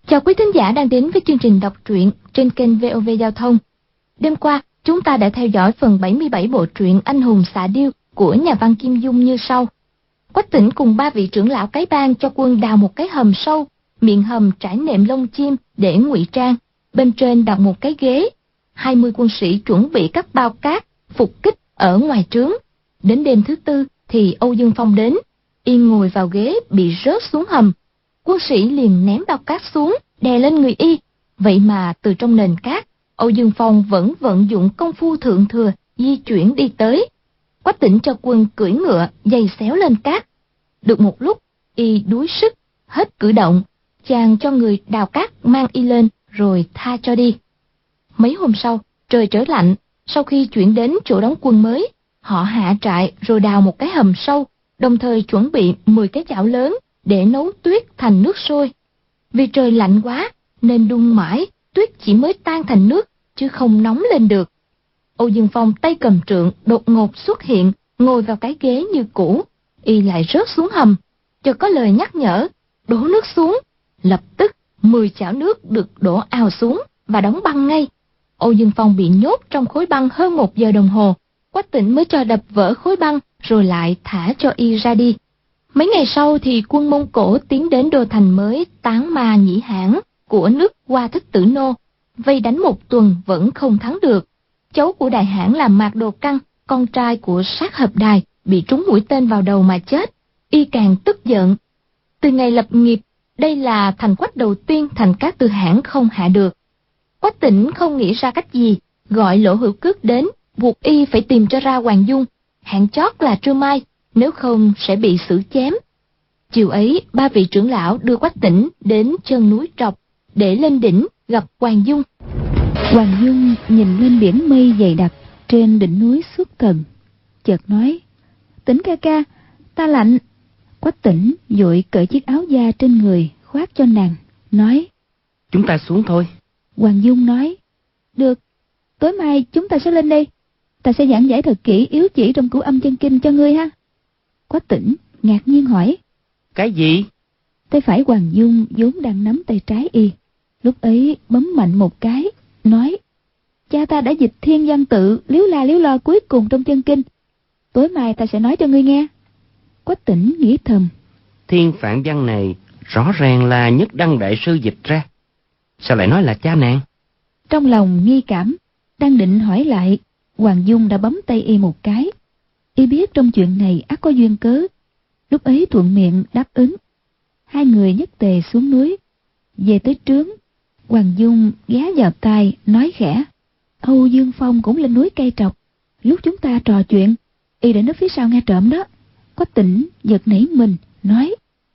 Chào quý thính giả đang đến với chương trình đọc truyện trên kênh VOV Giao thông. Đêm qua, chúng ta đã theo dõi phần 77 bộ truyện Anh hùng xạ điêu của nhà văn Kim Dung như sau. Quách Tĩnh cùng 3 vị trưởng lão cái bang cho quân đào một cái hầm sâu, miệng hầm trải nệm lông chim để ngụy trang, bên trên đặt một cái ghế. 20 quân sĩ chuẩn bị các bao cát, phục kích ở ngoài trướng. Đến đêm thứ tư thì Âu Dương Phong đến, y ngồi vào ghế bị rớt xuống hầm. Quân sĩ liền ném bao cát xuống, đè lên người y. Vậy mà từ trong nền cát, Âu Dương Phong vẫn vận dụng công phu thượng thừa, di chuyển đi tới. Quách Tĩnh cho quân cưỡi ngựa, giày xéo lên cát. Được một lúc, y đuối sức, hết cử động. Chàng cho người đào cát mang y lên, rồi tha cho đi. Mấy hôm sau, trời trở lạnh, sau khi chuyển đến chỗ đóng quân mới, họ hạ trại rồi đào một cái hầm sâu, đồng thời chuẩn bị 10 cái chảo lớn để nấu tuyết thành nước sôi. Vì trời lạnh quá, nên đun mãi, tuyết chỉ mới tan thành nước, chứ không nóng lên được. Âu Dương Phong tay cầm trượng đột ngột xuất hiện, ngồi vào cái ghế như cũ. Y lại rớt xuống hầm, cho có lời nhắc nhở, đổ nước xuống. Lập tức 10 chảo nước được đổ ào xuống và đóng băng ngay. Âu Dương Phong bị nhốt trong khối băng hơn 1 giờ đồng hồ. Quách Tĩnh mới cho đập vỡ khối băng, rồi lại thả cho y ra đi. Mấy ngày sau thì quân Mông Cổ tiến đến đô thành mới Tán Ma Nhĩ Hãn của nước Hoa Thích Tử Nô, vây đánh 1 tuần vẫn không thắng được. Cháu của Đại Hãn là Mạc Đồ Căng, con trai của Sát Hợp Đài, bị trúng mũi tên vào đầu mà chết. Y càng tức giận. Từ ngày lập nghiệp, đây là thành quách đầu tiên Thành Cát Tư Hãn không hạ được. Quách Tĩnh không nghĩ ra cách gì, gọi Lỗ Hữu Cước đến, buộc y phải tìm cho ra Hoàng Dung, hạn chót là trưa mai, nếu không sẽ bị xử chém. Chiều ấy, 3 vị trưởng lão đưa Quách Tĩnh đến chân núi Trọc để lên đỉnh gặp Hoàng Dung. Hoàng Dung nhìn lên biển mây dày đặc trên đỉnh núi Xuất Thần, chợt nói: "Tĩnh ca ca, ta lạnh." Quách Tĩnh vội cởi chiếc áo da trên người khoác cho nàng, nói: "Chúng ta xuống thôi." Hoàng Dung nói: "Được, tối mai chúng ta sẽ lên đây. Ta sẽ giảng giải thật kỹ yếu chỉ trong Cửu Âm Chân Kinh cho ngươi ha." Quách Tĩnh ngạc nhiên hỏi: "Cái gì?" Tay phải Hoàng Dung vốn đang nắm tay trái y, lúc ấy bấm mạnh một cái, nói: "Cha ta đã dịch Thiên Văn Tự liếu la liếu lo cuối cùng trong chân kinh. Tối mai ta sẽ nói cho ngươi nghe." Quách Tĩnh nghĩ thầm: Thiên Phạn Văn này rõ ràng là Nhất Đăng đại sư dịch ra, sao lại nói là cha nàng? Trong lòng nghi cảm, đang định hỏi lại, Hoàng Dung đã bấm tay y một cái. Y biết trong chuyện này ắt có duyên cớ, lúc ấy thuận miệng đáp ứng. Hai người nhất tề xuống núi. Về tới trướng, Hoàng Dung ghé vào tai nói khẽ: "Âu Dương Phong cũng lên núi Cây Trọc. Lúc chúng ta trò chuyện, y đã núp phía sau nghe trộm đó." Quách Tĩnh giật nảy mình, nói: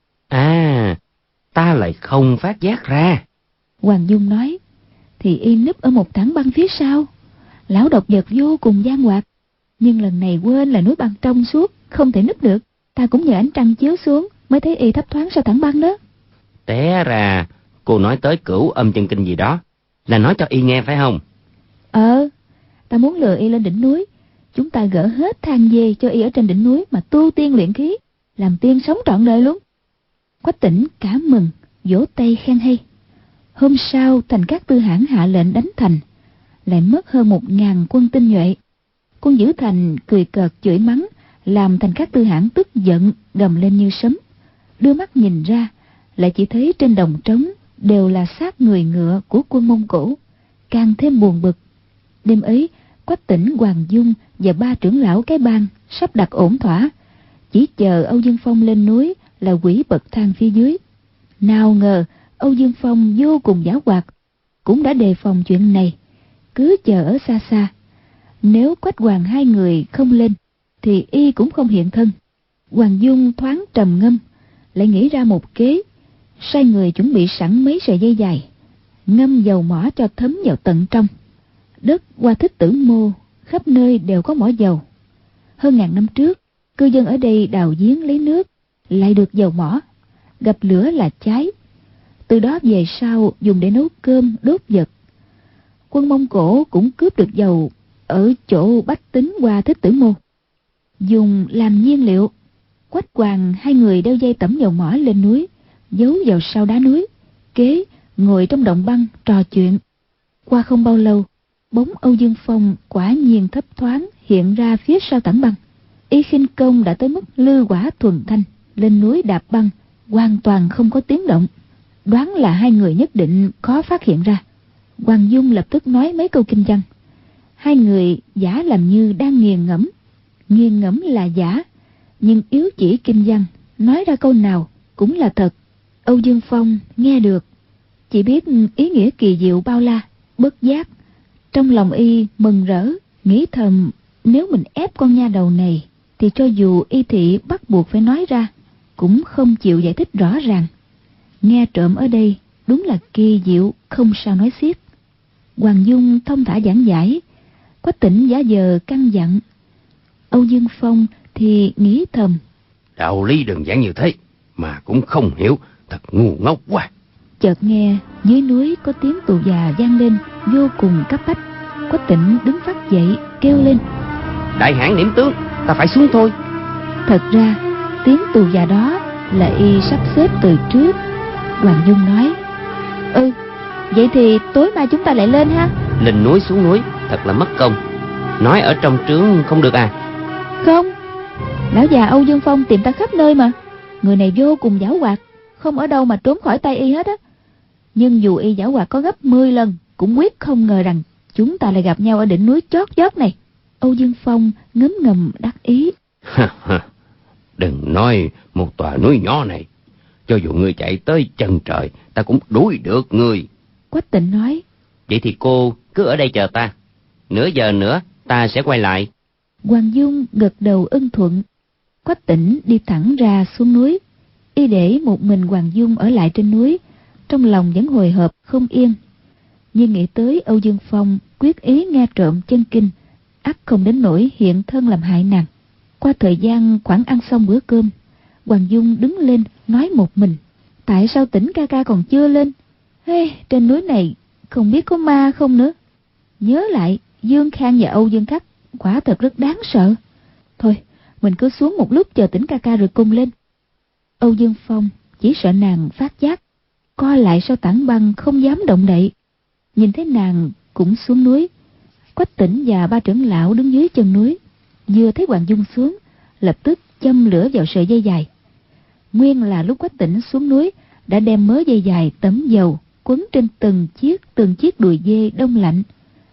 "À, ta lại không phát giác ra." Hoàng Dung nói: "Thì y núp ở một tảng băng phía sau. Lão độc vật vô cùng gian hoạt, nhưng lần này quên là núi băng trong suốt, không thể núp được. Ta cũng nhờ ánh trăng chiếu xuống mới thấy y thấp thoáng sau tảng băng đó." Té ra cô nói tới Cửu Âm Chân Kinh gì đó, là nói cho y nghe phải không? Ta muốn lừa y lên đỉnh núi. Chúng ta gỡ hết than dê cho y ở trên đỉnh núi mà tu tiên luyện khí, làm tiên sống trọn đời luôn. Quách Tĩnh cả mừng, vỗ tay khen hay. Hôm sau Thành Cát Tư Hãn hạ lệnh đánh thành, lại mất hơn 1000 quân tinh nhuệ. Quân giữ thành cười cợt chửi mắng, làm Thành Cát Tư Hãn tức giận gầm lên như sấm. Đưa mắt nhìn ra, lại chỉ thấy trên đồng trống đều là xác người ngựa của quân Mông Cổ, càng thêm buồn bực. Đêm ấy, Quách Tĩnh, Hoàng Dung và 3 trưởng lão cái bang sắp đặt ổn thỏa, chỉ chờ Âu Dương Phong lên núi là quỷ bậc thang phía dưới. Nào ngờ Âu Dương Phong vô cùng giảo hoạt, cũng đã đề phòng chuyện này, cứ chờ ở xa xa. Nếu Quách Hoàng hai người không lên thì y cũng không hiện thân. Hoàng Dung thoáng trầm ngâm, lại nghĩ ra một kế, sai người chuẩn bị sẵn mấy sợi dây dài, ngâm dầu mỏ cho thấm vào tận trong. Đất Hoa Thích Tử Mô khắp nơi đều có mỏ dầu. Hơn 1000 năm trước, cư dân ở đây đào giếng lấy nước, lại được dầu mỏ, gặp lửa là cháy. Từ đó về sau dùng để nấu cơm, đốt vật. Quân Mông Cổ cũng cướp được dầu ở chỗ Bách Tính Hoa Thích Tử Mô, dùng làm nhiên liệu. Quách Hoàng hai người đeo dây tẩm dầu mỏ lên núi, giấu vào sau đá núi, kế ngồi trong động băng trò chuyện. Qua không bao lâu, bóng Âu Dương Phong quả nhiên thấp thoáng hiện ra phía sau tảng băng. Y khinh công đã tới mức lư quả thuần thanh, lên núi đạp băng hoàn toàn không có tiếng động, đoán là hai người nhất định khó phát hiện ra. Hoàng Dung lập tức nói mấy câu kinh văn. Hai người giả làm như đang nghiền ngẫm là giả, nhưng yếu chỉ kinh văn, nói ra câu nào cũng là thật. Âu Dương Phong nghe được, chỉ biết ý nghĩa kỳ diệu bao la, bất giác trong lòng y mừng rỡ, nghĩ thầm nếu mình ép con nha đầu này thì cho dù y thị bắt buộc phải nói ra cũng không chịu giải thích rõ ràng. Nghe trộm ở đây đúng là kỳ diệu không sao nói xiết. Hoàng Dung thông thả giảng giải, Quách Tĩnh giả vờ căn dặn. Âu Dương Phong thì nghĩ thầm, đạo lý đơn giản như thế mà cũng không hiểu, thật ngu ngốc quá. Chợt nghe dưới núi có tiếng tù già vang lên vô cùng cấp bách. Quách Tĩnh đứng phát dậy kêu lên, đại hãn điểm tướng, ta phải xuống thôi. Thật ra tiếng tù già đó là y sắp xếp từ trước. Hoàng Dung nói, vậy thì tối mai chúng ta lại lên ha. Lên núi xuống núi thật là mất công, nói ở trong trướng không được à? Không, lão già Âu Dương Phong tìm ta khắp nơi mà. Người này vô cùng giảo hoạt, không ở đâu mà trốn khỏi tay y hết á. Nhưng dù y giảo hoạt có gấp 10 lần cũng quyết không ngờ rằng chúng ta lại gặp nhau ở đỉnh núi chót vót này. Âu Dương Phong ngấm ngầm đắc ý. Đừng nói một tòa núi nhỏ này, cho dù ngươi chạy tới chân trời ta cũng đuổi được ngươi. Quách Tĩnh nói, vậy thì cô cứ ở đây chờ ta, nửa giờ nữa ta sẽ quay lại. Hoàng Dung gật đầu ưng thuận. Quách Tĩnh đi thẳng ra xuống núi. Y để một mình Hoàng Dung ở lại trên núi, trong lòng vẫn hồi hộp không yên. Nhưng nghĩ tới Âu Dương Phong quyết ý nghe trộm chân kinh, ắt không đến nỗi hiện thân làm hại nàng. Qua thời gian khoảng ăn xong bữa cơm, Hoàng Dung đứng lên nói một mình, tại sao Tĩnh ca ca còn chưa lên? Trên núi này không biết có ma không nữa. Nhớ lại Dương Khang và Âu Dương Khắc quả thật rất đáng sợ. Thôi mình cứ xuống một lúc chờ Tĩnh ca ca rồi cùng lên. Âu Dương Phong chỉ sợ nàng phát giác, co lại sau tảng băng không dám động đậy. Nhìn thấy nàng cũng xuống núi. Quách Tĩnh và ba trưởng lão đứng dưới chân núi, vừa thấy Hoàng Dung xuống lập tức châm lửa vào sợi dây dài. Nguyên là lúc Quách Tĩnh xuống núi đã đem mớ dây dài tẩm dầu quấn trên từng chiếc đùi dê đông lạnh.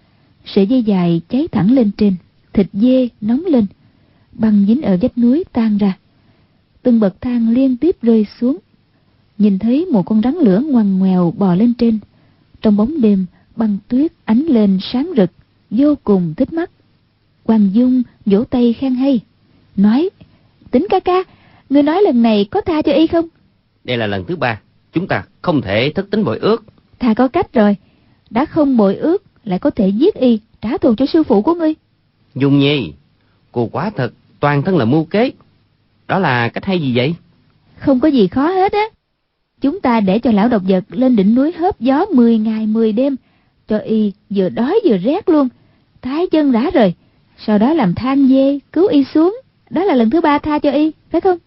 Sợi dây dài cháy thẳng lên trên, thịt dê nóng lên, băng dính ở vách núi tan ra, từng bậc thang liên tiếp rơi xuống. Nhìn thấy một con rắn lửa ngoằn ngoèo bò lên trên. Trong bóng đêm băng tuyết ánh lên sáng rực, vô cùng thích mắt. Hoàng Dung vỗ tay khen hay, nói, Tĩnh ca ca, ngươi nói lần này có tha cho y không? Đây là lần thứ 3, chúng ta không thể thất tín bội ước. Thà có cách rồi, đã không bội ước lại có thể giết y trả thù cho sư phụ của ngươi. Dung Nhi, cô quả thật toàn thân là mưu kế. Đó là cách hay gì vậy? Không có gì khó hết á. Chúng ta để cho lão độc vật lên đỉnh núi hớp gió 10 ngày 10 đêm, cho y vừa đói vừa rét luôn, thái chân rã rời. Sau đó làm than dê cứu y xuống. Đó là lần thứ 3 tha cho y, phải không?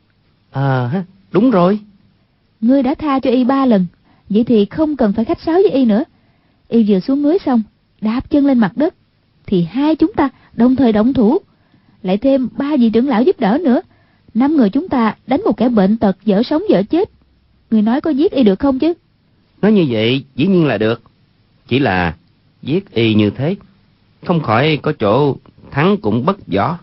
Đúng rồi. Ngươi đã tha cho y 3 lần, vậy thì không cần phải khách sáo với y nữa. Y vừa xuống núi xong, đạp chân lên mặt đất, thì hai chúng ta đồng thời động thủ, lại thêm 3 vị trưởng lão giúp đỡ nữa. 5 người chúng ta đánh một kẻ bệnh tật dở sống dở chết. Người nói có giết y được không chứ? Nói như vậy dĩ nhiên là được. Chỉ là giết y như thế không khỏi có chỗ thắng cũng bất võ.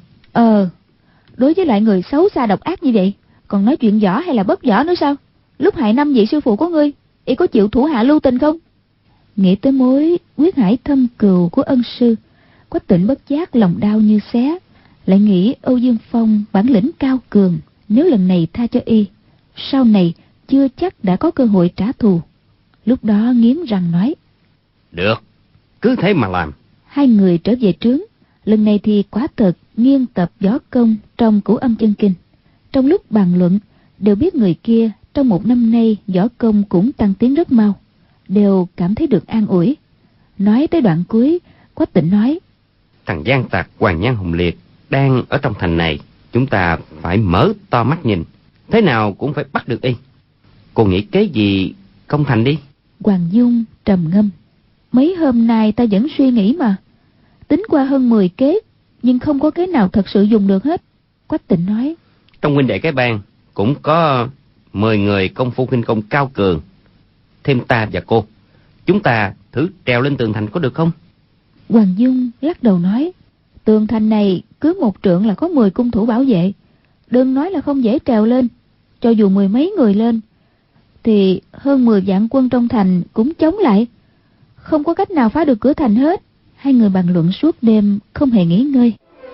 Đối với lại người xấu xa độc ác như vậy, còn nói chuyện võ hay là bất võ nữa sao? Lúc hại 5 vị sư phụ của ngươi, y có chịu thủ hạ lưu tình không? Nghĩ tới mối quyết hải thâm cừu của ân sư, Quách Tĩnh bất giác lòng đau như xé. Lại nghĩ Âu Dương Phong bản lĩnh cao cường, nếu lần này tha cho y, sau này chưa chắc đã có cơ hội trả thù. Lúc đó nghiến răng nói, được, cứ thế mà làm. Hai người trở về trướng. Lần này thì quả thật nghiên tập võ công trong Cửu Âm Chân Kinh. Trong lúc bàn luận, đều biết người kia trong 1 năm nay võ công cũng tăng tiến rất mau, đều cảm thấy được an ủi. Nói tới đoạn cuối, Quách Tĩnh nói, thằng gian tặc Hoàng Nhan Hùng Liệt đang ở trong thành này, chúng ta phải mở to mắt nhìn, thế nào cũng phải bắt được y. Cô nghĩ kế gì công thành đi. Hoàng Dung trầm ngâm. Mấy hôm nay ta vẫn suy nghĩ mà. Tính qua hơn 10 kế, nhưng không có kế nào thật sự dùng được hết. Quách Tịnh nói. Trong huynh đệ cái bang cũng có 10 người công phu khinh công cao cường, thêm ta và cô. Chúng ta thử trèo lên tường thành có được không? Hoàng Dung lắc đầu nói. Tường thành này cứ một trượng là có 10 cung thủ bảo vệ. Đừng nói là không dễ trèo lên. Cho dù 10 mấy người lên thì hơn 10 vạn quân trong thành cũng chống lại. Không có cách nào phá được cửa thành hết. Hai người bàn luận suốt đêm không hề nghỉ ngơi.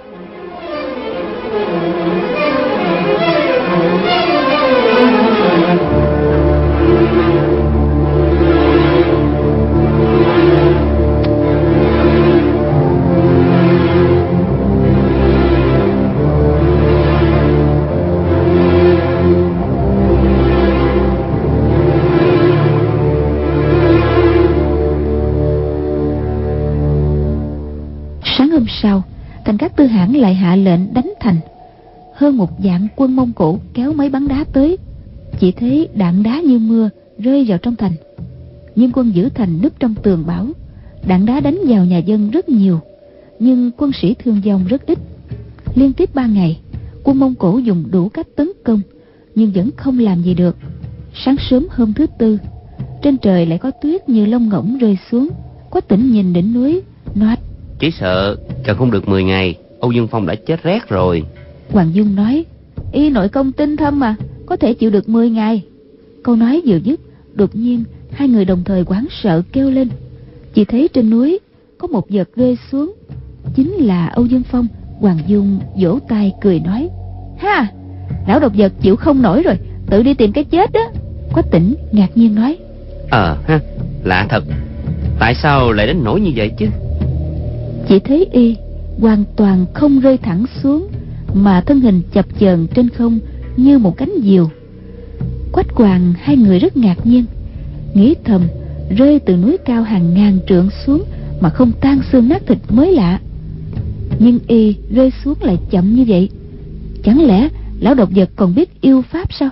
Hôm sau, Thành Các Tư Hãn lại hạ lệnh đánh thành. Hơn 1 vạn quân Mông Cổ kéo máy bắn đá tới. Chỉ thấy đạn đá như mưa rơi vào trong thành. Nhưng quân giữ thành núp trong tường bảo. Đạn đá đánh vào nhà dân rất nhiều, nhưng quân sĩ thương vong rất ít. Liên tiếp 3 ngày, quân Mông Cổ dùng đủ cách tấn công, nhưng vẫn không làm gì được. Sáng sớm hôm thứ Tư, trên trời lại có tuyết như lông ngỗng rơi xuống. Quách Tĩnh nhìn đỉnh núi, nói. Chỉ sợ cần không được 10 ngày, Âu Dương Phong đã chết rét rồi. Hoàng Dung nói. Y nội công tinh thâm mà, có thể chịu được 10 ngày. Câu nói vừa dứt, đột nhiên hai người đồng thời hoảng sợ kêu lên. Chỉ thấy trên núi có một vật rơi xuống, chính là Âu Dương Phong. Hoàng Dung vỗ tay cười nói. Ha, lão độc vật chịu không nổi rồi, tự đi tìm cái chết đó. Quách Tĩnh ngạc nhiên nói. Ha, lạ thật. Tại sao lại đến nỗi như vậy chứ? Chỉ thấy y hoàn toàn không rơi thẳng xuống, mà thân hình chập chờn trên không như một cánh diều. Quách Hoàng hai người rất ngạc nhiên, nghĩ thầm rơi từ núi cao hàng ngàn trượng xuống mà không tan xương nát thịt mới lạ. Nhưng y rơi xuống lại chậm như vậy, chẳng lẽ lão độc vật còn biết yêu pháp sao?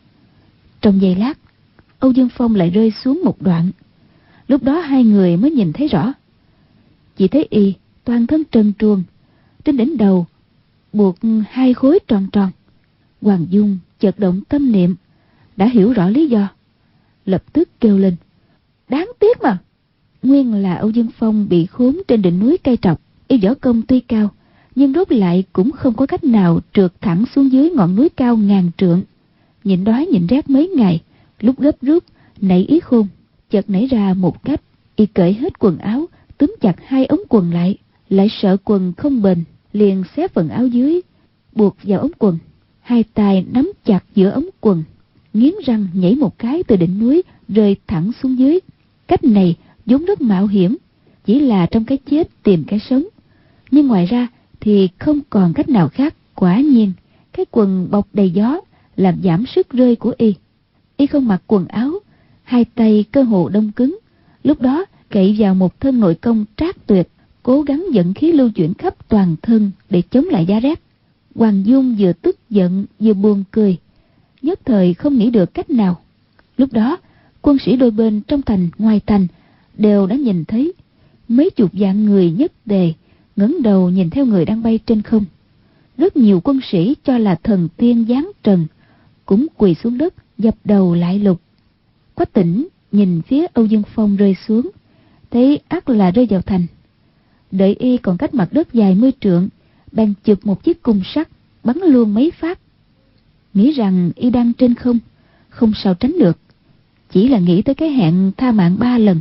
Trong giây lát, Âu Dương Phong lại rơi xuống một đoạn. Lúc đó hai người mới nhìn thấy rõ. Chỉ thấy y toàn thân trần truồng, trên đỉnh đầu buộc 2 khối tròn tròn. Hoàng Dung chợt động tâm niệm, đã hiểu rõ lý do, lập tức kêu lên. Đáng tiếc mà. Nguyên là Âu Dương Phong bị khốn trên đỉnh núi Cây Trọc. Y võ công tuy cao, nhưng rốt lại cũng không có cách nào trượt thẳng xuống dưới ngọn núi cao ngàn trượng. Nhịn đói nhịn rét mấy ngày, lúc gấp rút nảy ý khôn, chợt nảy ra một cách. Y cởi hết quần áo, túm chặt 2 ống quần lại sợ quần không bền, liền xé phần áo dưới, buộc vào ống quần. 2 tay nắm chặt giữa ống quần, nghiến răng nhảy một cái từ đỉnh núi rơi thẳng xuống dưới. Cách này vốn rất mạo hiểm, chỉ là trong cái chết tìm cái sống, nhưng ngoài ra thì không còn cách nào khác. Quả nhiên cái quần bọc đầy gió làm giảm sức rơi của y. Y không mặc quần áo, 2 tay cơ hồ đông cứng. Lúc đó cậy vào một thân nội công trác tuyệt, cố gắng dẫn khí lưu chuyển khắp toàn thân để chống lại giá rét. Hoàng Dung vừa tức giận vừa buồn cười, nhất thời không nghĩ được cách nào. Lúc đó quân sĩ đôi bên trong thành ngoài thành đều đã nhìn thấy. Mấy chục vạn người nhất tề ngẩng đầu nhìn theo người đang bay trên không. Rất nhiều quân sĩ cho là thần tiên giáng trần cũng quỳ xuống đất dập đầu lại lục. Quách Tĩnh nhìn phía Âu Dương Phong rơi xuống, thấy ắt là rơi vào thành. Đợi y còn cách mặt đất vài 10 trượng, bèn chụp một chiếc cung sắt bắn luôn mấy phát. Nghĩ rằng y đang trên không, không sao tránh được, chỉ là nghĩ tới cái hẹn tha mạng 3 lần,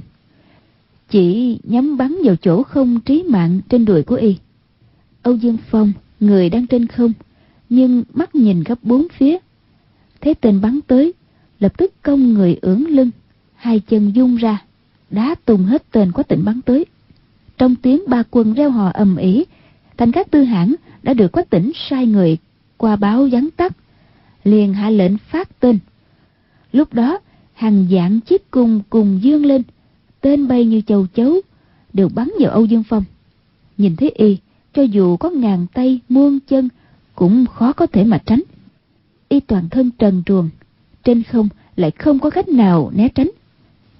chỉ nhắm bắn vào chỗ không trí mạng trên đùi của y. Âu Dương Phong người đang trên không, nhưng mắt nhìn khắp 4 phía, thấy tên bắn tới, lập tức cong người ưỡn lưng, 2 chân dung ra, đá tung hết tên Quách Tĩnh bắn tới. Trong tiếng 3 quân reo hò ầm ĩ, Thành Các Tư Hãn đã được Quách Tĩnh sai người qua báo vắn tắt, liền hạ lệnh phát tên. Lúc đó hàng vạn chiếc cung cùng dương lên, tên bay như châu chấu, đều bắn vào Âu Dương Phong. Nhìn thấy y, cho dù có ngàn tay muôn chân cũng khó có thể mà tránh. Y toàn thân trần truồng, trên không lại không có cách nào né tránh.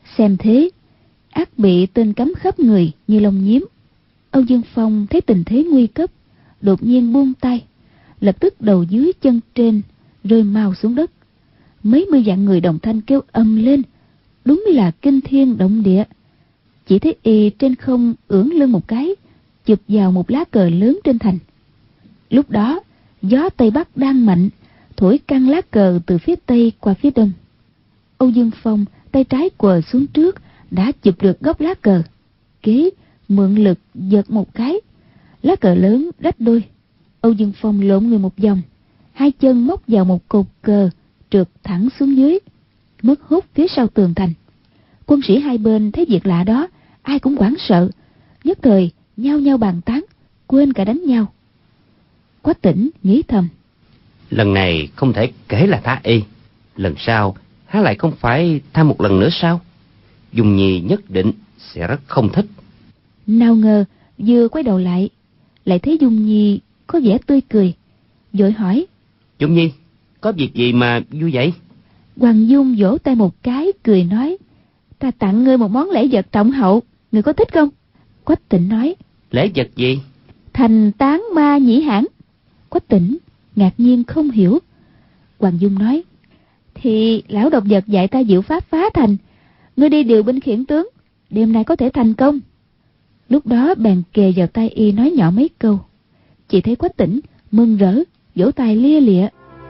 Xem thế, ắt bị tên cắm khắp người như lông nhím. Âu Dương Phong thấy tình thế nguy cấp, đột nhiên buông tay, lập tức đầu dưới chân trên rơi mau xuống đất. Mấy mươi vạn người đồng thanh kêu ầm lên, đúng là kinh thiên động địa. Chỉ thấy y trên không ưỡn lưng một cái, chụp vào một lá cờ lớn trên thành. Lúc đó gió tây bắc đang mạnh, thổi căng lá cờ từ phía tây qua phía đông. Âu Dương Phong tay trái quờ xuống trước, đã chụp được góc lá cờ. Kế mượn lực giật một cái, lá cờ lớn rách đôi. Âu Dương Phong lộn người một vòng, hai chân móc vào một cột cờ, trượt thẳng xuống dưới, mất hút phía sau tường thành. Quân sĩ hai bên thấy việc lạ đó, ai cũng hoảng sợ, nhất thời nhao nhao bàn tán, quên cả đánh nhau. Quách Tĩnh nghĩ thầm, lần này không thể kể là tha y, lần sau há lại không phải tha một lần nữa sao? Dung Nhi nhất định sẽ rất không thích. Nào ngờ vừa quay đầu lại thấy Dung Nhi có vẻ tươi cười, vội hỏi, Dung Nhi, có việc gì mà vui vậy? Hoàng Dung vỗ tay một cái, cười nói, ta tặng ngươi một món lễ vật trọng hậu, ngươi có thích không? Quách Tĩnh nói, Lễ vật gì? Thành tán ma nhĩ hãn. Quách Tĩnh ngạc nhiên không hiểu. Hoàng Dung nói, thì lão độc vật dạy ta diệu pháp phá thành, ngươi đi điều binh khiển tướng, đêm nay có thể thành công. Lúc đó bèn kề vào tai y nói nhỏ mấy câu. Chỉ thấy Quách Tĩnh mừng rỡ, vỗ tay lia lịa.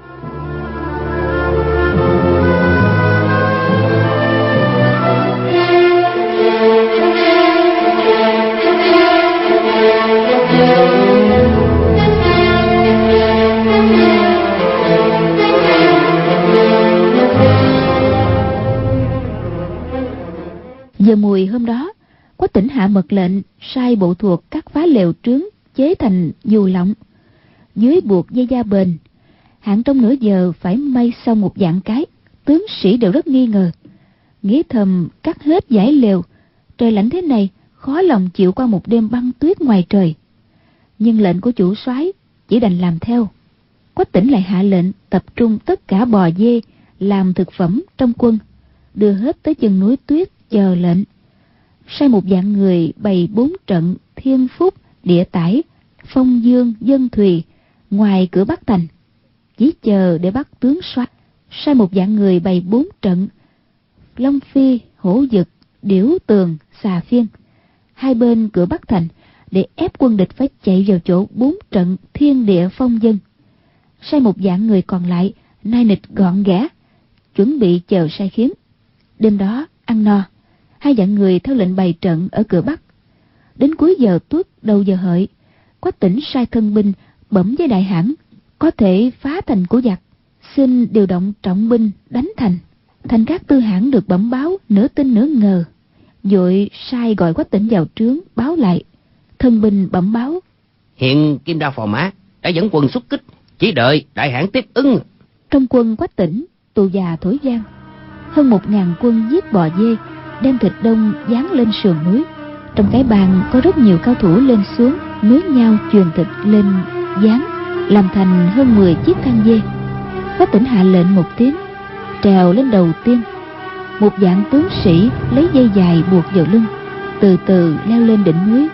Giờ mùi hôm đó, Quách Tĩnh hạ mật lệnh sai bộ thuộc cắt phá lều trướng chế thành dù lọng, dưới buộc dây da bền, hạn trong nửa giờ phải may xong một vạn cái. Tướng sĩ đều rất nghi ngờ, nghĩ thầm cắt hết dải lều, trời lạnh thế này khó lòng chịu qua một đêm băng tuyết ngoài trời. Nhưng lệnh của chủ soái chỉ đành làm theo. Quách Tĩnh lại hạ lệnh tập trung tất cả bò dê làm thực phẩm trong quân, đưa hết tới chân núi tuyết chờ lệnh. Sai một vạn người bày 4 trận Thiên Phúc, Địa Tải, Phong Dương, Dân Thùy ngoài cửa Bắc thành, chỉ chờ để bắt tướng soái. Sai một vạn người bày 4 trận Long Phi, Hổ Dực, Điểu Tường, Xà Phiên hai bên cửa Bắc thành, để ép quân địch phải chạy vào chỗ 4 trận Thiên Địa, Phong Dân. Sai một vạn người còn lại nai nịch gọn ghẽ, chuẩn bị chờ sai khiến. Đêm đó ăn no, hai vạn người theo lệnh bày trận ở cửa Bắc. Đến cuối giờ tuất đầu giờ hợi, Quách Tĩnh sai thân binh bẩm với đại hãn có thể phá thành của giặc, xin điều động trọng binh đánh thành. Thành các tư hãn được bẩm báo nửa tin nửa ngờ, vội sai gọi Quách Tĩnh vào trướng báo lại. Thân binh bẩm báo, hiện Kim Đao Phò Mã đã dẫn quân xuất kích, chỉ đợi đại hãn tiếp ứng. trong quân Quách Tĩnh tù già thổi vang, hơn 1000 quân giết bò dê, đem thịt đông dán lên sườn núi. Trong cái bàn có rất nhiều cao thủ lên xuống nối nhau truyền thịt lên dán, làm thành hơn 10 chiếc thang dê. Quách Tĩnh hạ lệnh một tiếng, trèo lên đầu tiên. Một vạn tướng sĩ lấy dây dài buộc vào lưng, từ từ leo lên đỉnh núi.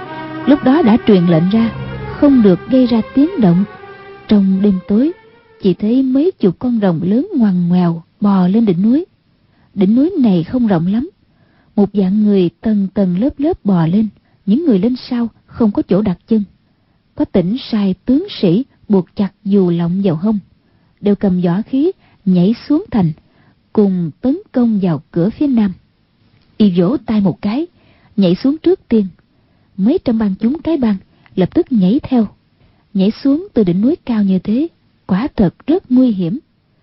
Lúc đó đã truyền lệnh ra, không được gây ra tiếng động. Trong đêm tối, chỉ thấy mấy chục con rồng lớn ngoằn ngoèo bò lên đỉnh núi. Đỉnh núi này không rộng lắm, một vạn người tầng tầng lớp lớp bò lên, những người lên sau không có chỗ đặt chân. Quách Tĩnh sai tướng sĩ buộc chặt dù lọng vào hông, đều cầm võ khí nhảy xuống thành, cùng tấn công vào cửa phía nam. Y vỗ tay một cái, nhảy xuống trước tiên. Mấy trăm bang chúng cái bang lập tức nhảy theo. Nhảy xuống từ đỉnh núi cao như thế, quả thật rất nguy hiểm.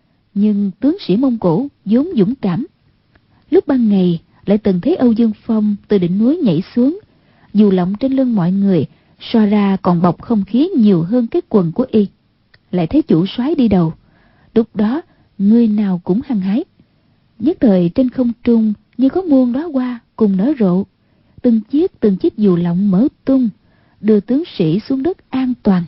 Nhưng tướng sĩ Mông Cổ vốn dũng cảm. Lúc ban ngày lại từng thấy Âu Dương Phong từ đỉnh núi nhảy xuống, dù lọng trên lưng mọi người so ra còn bọc không khí nhiều hơn cái quần của y. Lại thấy chủ soái đi đầu, lúc đó người nào cũng hăng hái. Nhất thời trên không trung như có muôn đóa hoa cùng nở rộ, từng chiếc dù lọng mở tung, đưa tướng sĩ xuống đất an toàn.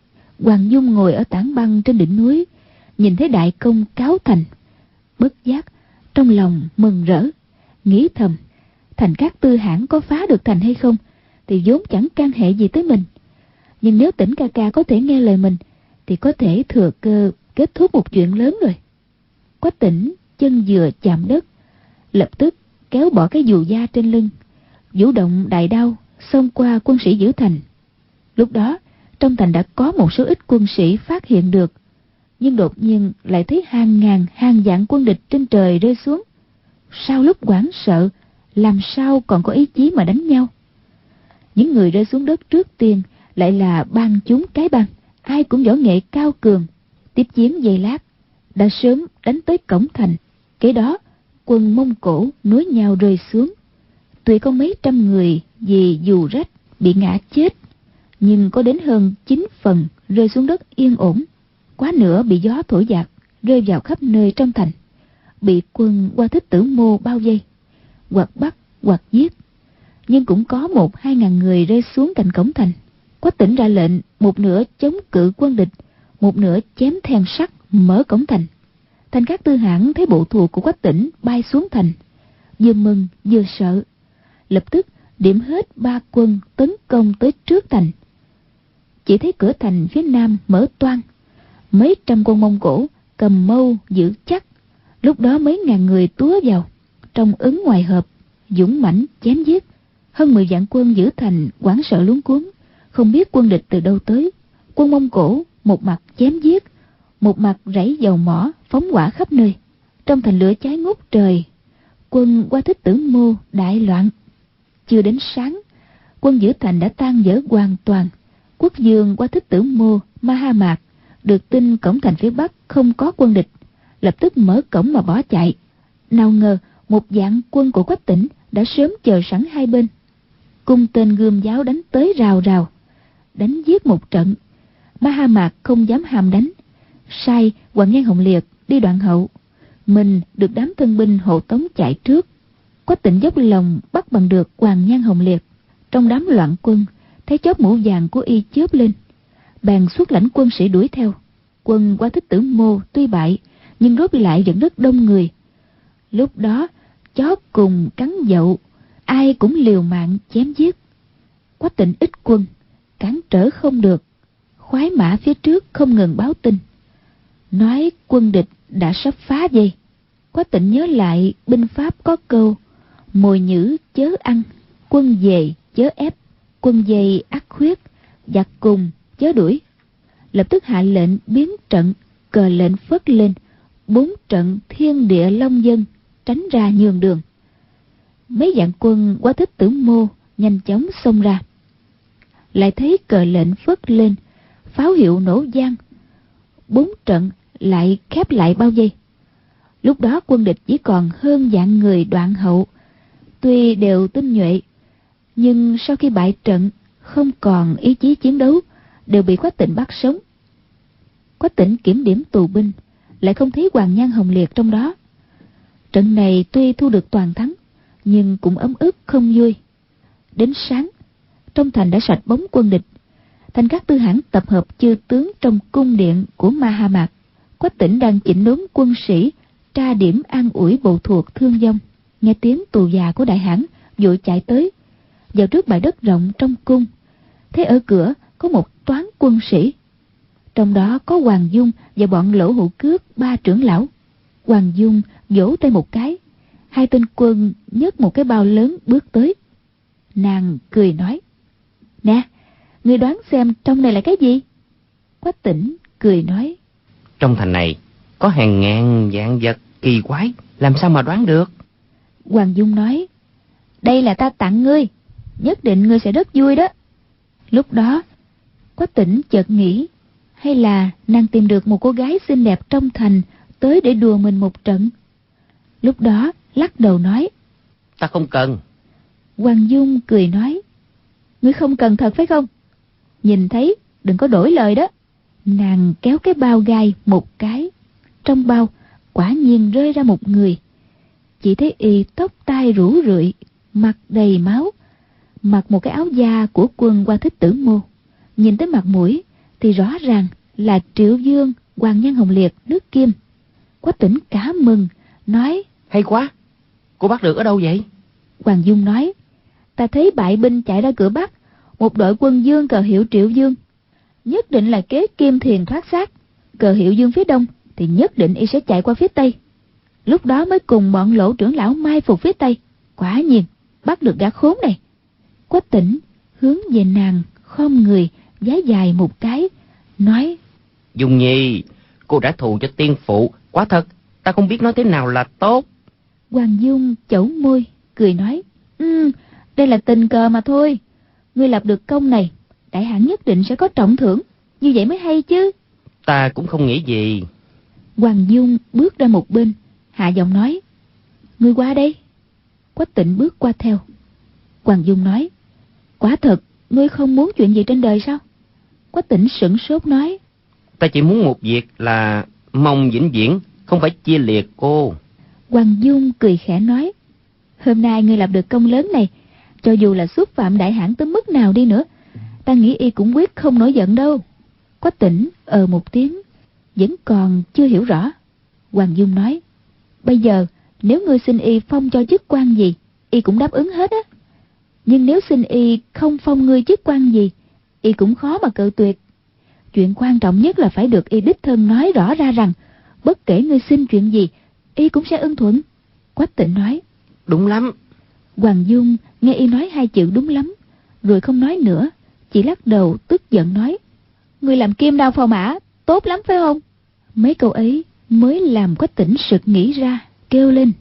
Hoàng Dung ngồi ở tảng băng trên đỉnh núi, nhìn thấy đại công cáo thành, bất giác trong lòng mừng rỡ, nghĩ thầm, Thành Cát Tư Hãn có phá được thành hay không thì vốn chẳng can hệ gì tới mình, nhưng nếu Tỉnh ca ca có thể nghe lời mình thì có thể thừa cơ kết thúc một chuyện lớn rồi. Quách Tỉnh chân vừa chạm đất, lập tức kéo bỏ cái dù da trên lưng, vũ động đại đao xông qua quân sĩ giữ thành. Lúc đó trong thành đã có một số ít quân sĩ phát hiện được, nhưng đột nhiên lại thấy hàng ngàn hàng vạn quân địch trên trời rơi xuống. Sau lúc hoảng sợ, làm sao còn có ý chí mà đánh nhau? Những người rơi xuống đất trước tiên lại là bang chúng cái bang, ai cũng võ nghệ cao cường. Tiếp chiến giây lát đã sớm đánh tới cổng thành. Kế đó quân Mông Cổ nối nhau rơi xuống. Tuy có mấy trăm người vì dù rách bị ngã chết, nhưng có đến hơn 9 phần rơi xuống đất yên ổn. Quá nửa bị gió thổi dạt rơi vào khắp nơi trong thành, bị quân Hoa Thích Tử Mô bao vây, hoặc bắt hoặc giết. Nhưng cũng có 1-2 ngàn người rơi xuống cạnh cổng thành. Quách Tỉnh ra lệnh một nửa chống cự quân địch, một nửa chém then sắt mở cổng thành. Thành Cát Tư Hãn thấy bộ thuộc của Quách Tỉnh bay xuống thành, vừa mừng vừa sợ, lập tức điểm hết 3 quân tấn công tới trước thành. Chỉ thấy cửa thành phía nam mở toang, mấy trăm quân Mông Cổ cầm mâu giữ chắc. Lúc đó mấy ngàn người túa vào, trong ứng ngoài hợp, dũng mãnh chém giết. Hơn 10 vạn quân giữ thành hoảng sợ luống cuống, không biết quân địch từ đâu tới. Quân Mông Cổ một mặt chém giết, một mặt rảy dầu mỏ phóng hỏa khắp nơi. Trong thành lửa cháy ngút trời, quân Hoa Thích Tử Mô đại loạn. Chưa đến sáng, quân giữ thành đã tan vỡ hoàn toàn. Quốc vương Hoa Thích Tử Mô Ma Mạc được tin cổng thành phía bắc không có quân địch, lập tức mở cổng mà bỏ chạy. Nào ngờ một vạn quân của Quách Tỉnh đã sớm chờ sẵn hai bên, cung tên gươm giáo đánh tới rào rào, đánh giết một trận. Ma Mạc không dám hàm đánh, sai Hoàng Nhan Hồng Liệt đi đoạn hậu, mình được đám thân binh hộ tống chạy trước. Quách Tỉnh dốc lòng bắt bằng được Hoàng Nhan Hồng Liệt. Trong đám loạn quân, thấy chóp mũ vàng của y chớp lên, bèn xuất lãnh quân sĩ đuổi theo. Quân Hoa Thích Tử Mô tuy bại, nhưng rốt lại vẫn rất đông người. Lúc đó chó cùng cắn dậu, ai cũng liều mạng chém giết. Quách Tỉnh ít quân, cản trở không được. Khoái mã phía trước không ngừng báo tin, nói quân địch đã sắp phá vây. Quách Tỉnh nhớ lại binh pháp có câu: mồi nhử chớ ăn, quân về chớ ép, quân dây ắt khuyết, giặc cùng chớ đuổi. Lập tức hạ lệnh biến trận, cờ lệnh phất lên, 4 trận thiên địa long dân, tránh ra nhường đường. Mấy vạn quân Hoa Thích Tử Mô nhanh chóng xông ra. Lại thấy cờ lệnh phất lên, pháo hiệu nổ vang, 4 trận lại khép lại bao vây. Lúc đó quân địch chỉ còn hơn vạn người đoạn hậu, tuy đều tinh nhuệ, nhưng sau khi bại trận không còn ý chí chiến đấu, đều bị Quách Tỉnh bắt sống. Quách Tỉnh kiểm điểm tù binh, lại không thấy Hoàng Nhan Hồng Liệt trong đó. Trận này tuy thu được toàn thắng, nhưng cũng ấm ức không vui. Đến sáng, trong thành đã sạch bóng quân địch. Thành Cát Tư Hãn tập hợp chư tướng trong cung điện của Ma Mạc. Quách Tỉnh đang chỉnh đốn quân sĩ, tra điểm an ủi bộ thuộc thương vong. Nghe tiếng tù già của đại hãn, vội chạy tới, vào trước bãi đất rộng trong cung. Thấy ở cửa có một toán quân sĩ, trong đó có Hoàng Dung và bọn Lỗ Hữu Cước 3 trưởng lão. Hoàng Dung vỗ tay một cái, 2 tên quân nhấc một cái bao lớn bước tới. Nàng cười nói: nè, ngươi đoán xem trong này là cái gì? Quách Tỉnh cười nói: trong thành này có hàng ngàn vạn vật kỳ quái, làm sao mà đoán được? Hoàng Dung nói: đây là ta tặng ngươi, nhất định ngươi sẽ rất vui đó. Lúc đó Quách Tỉnh chợt nghĩ, hay là nàng tìm được một cô gái xinh đẹp trong thành tới để đùa mình một trận. Lúc đó lắc đầu nói: ta không cần. Hoàng Dung cười nói: ngươi không cần thật phải không? Nhìn thấy đừng có đổi lời đó. Nàng kéo cái bao gai một cái, trong bao quả nhiên rơi ra một người. Chỉ thấy y tóc tai rủ rượi, mặt đầy máu, mặc một cái áo da của quân Hoa Thích Tử Mô. Nhìn tới mặt mũi thì rõ ràng là Triệu Dương Hoàng Nhan Hồng Liệt nước Kim. Quách Tỉnh cả mừng, nói: hay quá, Cô bắt được ở đâu vậy? Hoàng Dung nói, ta thấy bại binh chạy ra cửa Bắc, một đội quân Dương cờ hiệu Triệu Dương. Nhất định là kế Kim Thiền thoát xác. Cờ hiệu Dương phía đông thì nhất định y sẽ chạy qua phía tây. Lúc đó mới cùng bọn Lỗ trưởng lão mai phục phía tây. Quả nhiên bắt được gã khốn này. Quách Tỉnh hướng về nàng khom người vái dài một cái, nói: Dung Nhi, cô đã thù cho tiên phụ, quả thật ta không biết nói thế nào là tốt. Hoàng Dung chẩu môi cười nói: đây là tình cờ mà thôi. Ngươi lập được công này, đại hãn nhất định sẽ có trọng thưởng, như vậy mới hay chứ. Ta cũng không nghĩ gì. Hoàng Dung bước ra một bên, hạ giọng nói: Ngươi qua đây. Quách Tịnh bước qua theo. Hoàng Dung nói: Quả thật ngươi không muốn chuyện gì trên đời sao? Quách Tịnh sửng sốt nói: Ta chỉ muốn một việc là mong vĩnh viễn không phải chia liệt cô. Hoàng Dung cười khẽ nói: Hôm nay ngươi làm được công lớn này, cho dù là xúc phạm đại hãn tới mức nào đi nữa, ta nghĩ y cũng quyết không nổi giận đâu. Quách Tĩnh một tiếng, vẫn còn chưa hiểu rõ. Hoàng Dung nói: Bây giờ nếu ngươi xin y phong cho chức quan gì, y cũng đáp ứng hết á. Nhưng nếu xin y không phong ngươi chức quan gì, y cũng khó mà cự tuyệt. Chuyện quan trọng nhất là phải được y đích thân nói rõ ra rằng bất kể ngươi xin chuyện gì, y cũng sẽ ưng thuận. Quách Tịnh nói: Đúng lắm. Hoàng Dung nghe y nói hai chữ đúng lắm, rồi không nói nữa, chỉ lắc đầu tức giận nói: Ngươi làm kim đao phò mã tốt lắm phải không? Mấy câu ấy mới làm Quách Tĩnh sực nghĩ ra, kêu lên: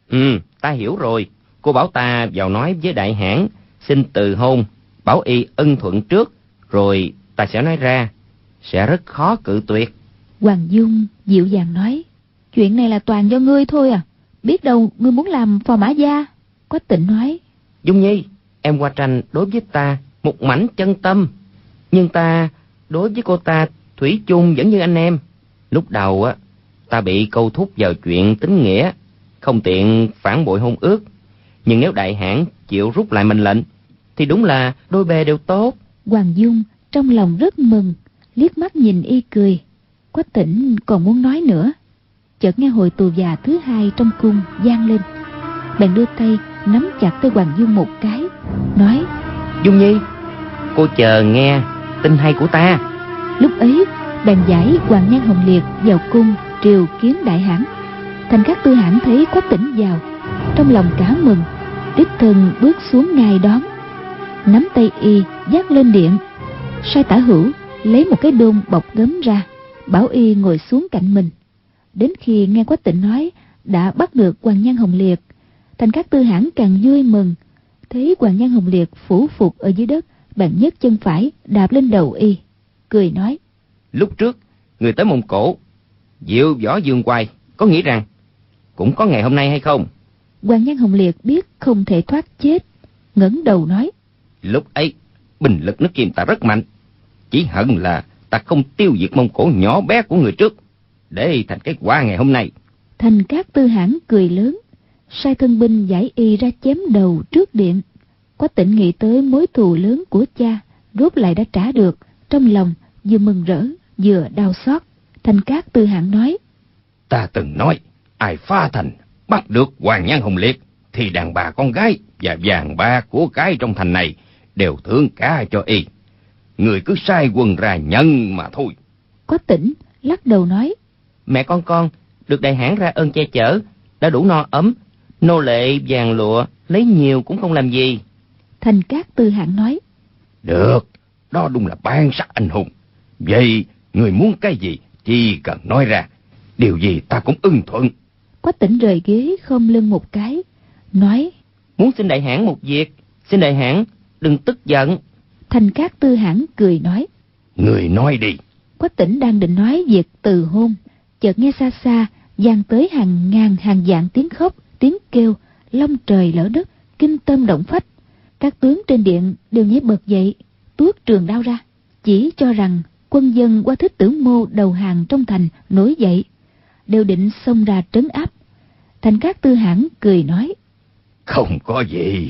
Ta hiểu rồi. Cô bảo ta vào nói với đại hãn xin từ hôn, bảo y ưng thuận trước, rồi ta sẽ nói ra, sẽ rất khó cự tuyệt. Hoàng Dung dịu dàng nói: Chuyện này là toàn do ngươi thôi à, biết đâu ngươi muốn làm phò mã gia. Quách Tịnh nói: Dung Nhi, em qua tranh đối với ta một mảnh chân tâm, nhưng ta đối với cô ta thủy chung vẫn như anh em. Lúc đầu ta bị câu thúc vào chuyện tín nghĩa, không tiện phản bội hôn ước, nhưng nếu đại hãn chịu rút lại mệnh lệnh thì đúng là đôi bề đều tốt. Hoàng Dung trong lòng rất mừng, liếc mắt nhìn y cười. Quách Tĩnh còn muốn nói nữa, chợt nghe hồi tù già thứ hai trong cung vang lên, bèn đưa tay nắm chặt tay Hoàng Dung một cái, nói: Dung Nhi, cô chờ nghe tin hay của ta. Lúc ấy bèn giải Hoàng Nhan Hồng Liệt vào cung triều kiến đại hãn. Thành các tư hãn thấy Quách Tĩnh vào, trong lòng cả mừng, đích thân bước xuống ngài đón, nắm tay y dắt lên điện, sai tả hữu lấy một cái đôn bọc gấm ra, bảo y ngồi xuống cạnh mình. Đến khi nghe Quách Tĩnh nói đã bắt được Hoàng Nhan Hồng Liệt, Thành các tư hãn càng vui mừng. Thấy Hoàng Nhan Hồng Liệt phủ phục ở dưới đất, bèn nhấc chân phải đạp lên đầu y, cười nói: Lúc trước người tới Mông Cổ diệu võ dương quay, có nghĩ rằng cũng có ngày hôm nay hay không? Hoàng Nhan Hồng Liệt biết không thể thoát chết, ngẩng đầu nói: Lúc ấy binh lực nước Kim ta rất mạnh, chỉ hận là ta không tiêu diệt Mông Cổ nhỏ bé của người trước, để thành kết quả ngày hôm nay. Thành các tư hãn cười lớn, sai thân binh giải y ra chém đầu trước điện. Quách Tĩnh nghĩ tới mối thù lớn của cha rốt lại đã trả được, trong lòng vừa mừng rỡ vừa đau xót. Thành các tư hãn nói: Ta từng nói, ai phá thành bắt được Hoàng Nhan Hồng Liệt thì đàn bà con gái và vàng bạc của cái trong thành này đều thưởng cả cho y. Người cứ sai quân ra nhận mà thôi. Quách Tĩnh lắc đầu nói: Mẹ con được đại hãn ra ơn che chở, đã đủ no ấm, nô lệ vàng lụa lấy nhiều cũng không làm gì. Thành các tư hãn nói: Được, đó đúng là bản sắc anh hùng. Vậy người muốn cái gì chỉ cần nói ra, điều gì ta cũng ưng thuận. Quách Tĩnh rời ghế khom lưng một cái, nói: Muốn xin đại hãn một việc, xin đại hãn đừng tức giận. Thành các tư hãn cười nói: Người nói đi. Quách Tĩnh đang định nói việc từ hôn, chợt nghe xa xa vang tới hàng ngàn hàng vạn tiếng khóc, tiếng kêu, long trời lở đất, kinh tâm động phách. Các tướng trên điện đều nhảy bật dậy, tuốt trường đao ra, chỉ cho rằng quân dân qua Thích Tử Mô đầu hàng trong thành nổi dậy, đều định xông ra trấn áp. Thành các tư hãn cười nói: Không có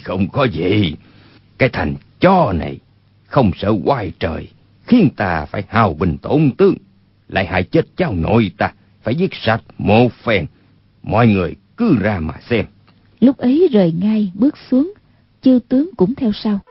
gì. Cái thành chó này không sợ oai trời, khiến ta phải hao binh tổn tướng, lại hại chết cháu nội ta, phải giết sạch một phen. Mọi người cứ ra mà xem. Lúc ấy rời ngay bước xuống, chư tướng cũng theo sau.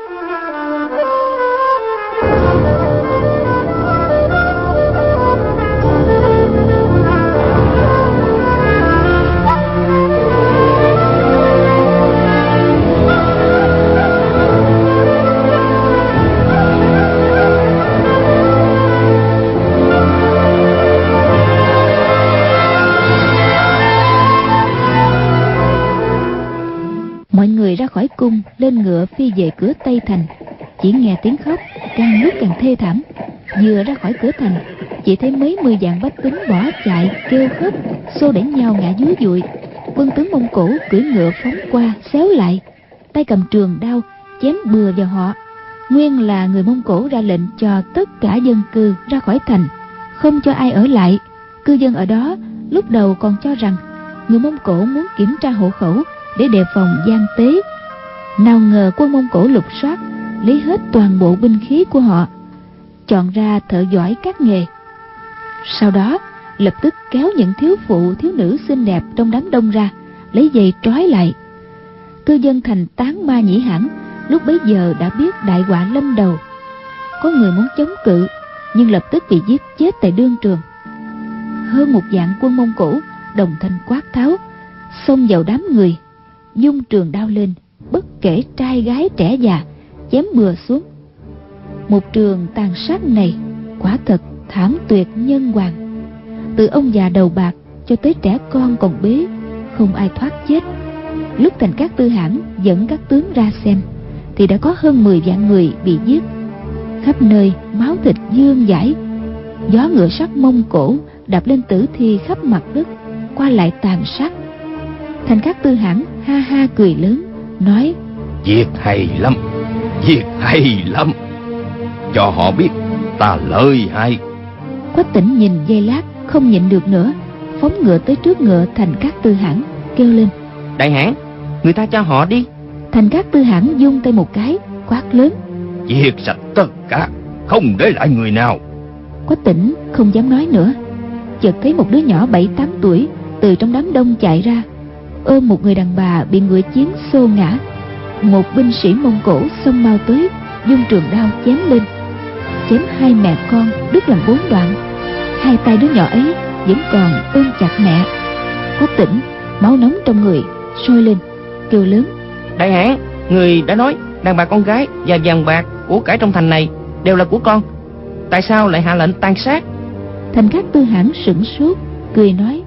Mọi người ra khỏi cung, lên ngựa phi về cửa Tây Thành. Chỉ nghe tiếng khóc càng lúc càng thê thảm. Vừa ra khỏi cửa thành, chỉ thấy mấy mươi vạn bách tính bỏ chạy kêu khóc, xô đẩy nhau ngã dúi dụi. Quân tướng Mông Cổ cưỡi ngựa phóng qua xéo lại, tay cầm trường đao chém bừa vào họ. Nguyên là người Mông Cổ ra lệnh cho tất cả dân cư ra khỏi thành, không cho ai ở lại. Cư dân ở đó lúc đầu còn cho rằng người Mông Cổ muốn kiểm tra hộ khẩu để đề phòng gian tế. Nào ngờ quân Mông Cổ lục soát, lấy hết toàn bộ binh khí của họ, chọn ra thợ giỏi các nghề. Sau đó lập tức kéo những thiếu phụ thiếu nữ xinh đẹp trong đám đông ra, lấy dây trói lại. Cư dân thành Tán Ma Nhĩ Hãn lúc bấy giờ đã biết đại họa lâm đầu. Có người muốn chống cự, nhưng lập tức bị giết chết tại đương trường. Hơn 1 vạn quân Mông Cổ đồng thanh quát tháo, xông vào đám người, dung trường đao lên, bất kể trai gái trẻ già, chém bừa xuống. Một trường tàn sát này quả thật thảm tuyệt nhân hoàng. Từ ông già đầu bạc cho tới trẻ con còn bế, không ai thoát chết. Lúc Thành Cát Tư Hãn dẫn các tướng ra xem, thì đã có hơn 10 vạn người bị giết. Khắp nơi máu thịt vương vãi, gió ngựa sắt Mông Cổ đạp lên tử thi khắp mặt đất, qua lại tàn sát. Thành Cát Tư Hãn ha ha cười lớn, nói: Việc hay lắm, việc hay lắm, cho họ biết ta lợi hại. Quách Tĩnh nhìn giây lát không nhịn được nữa, phóng ngựa tới trước ngựa Thành Cát Tư Hãn, kêu lên: Đại hãn, người ta cho họ đi. Thành Cát Tư Hãn vung tay một cái, quát lớn: Giết sạch tất cả, không để lại người nào. Quách Tĩnh không dám nói nữa. Chợt thấy một đứa nhỏ 7-8 tuổi từ trong đám đông chạy ra, ôm một người đàn bà bị ngựa chiến xô ngã. Một binh sĩ Mông Cổ xông mau tới, dung trường đao chém lên, chém 2 mẹ con đứt làm 4 đoạn. 2 tay đứa nhỏ ấy vẫn còn ôm chặt mẹ. Quách Tĩnh máu nóng trong người sôi lên, kêu lớn: Đại hãn, người đã nói đàn bà con gái và vàng bạc của cải trong thành này đều là của con, tại sao lại hạ lệnh tàn sát? Thành Cát Tư Hãn sửng sốt, cười nói: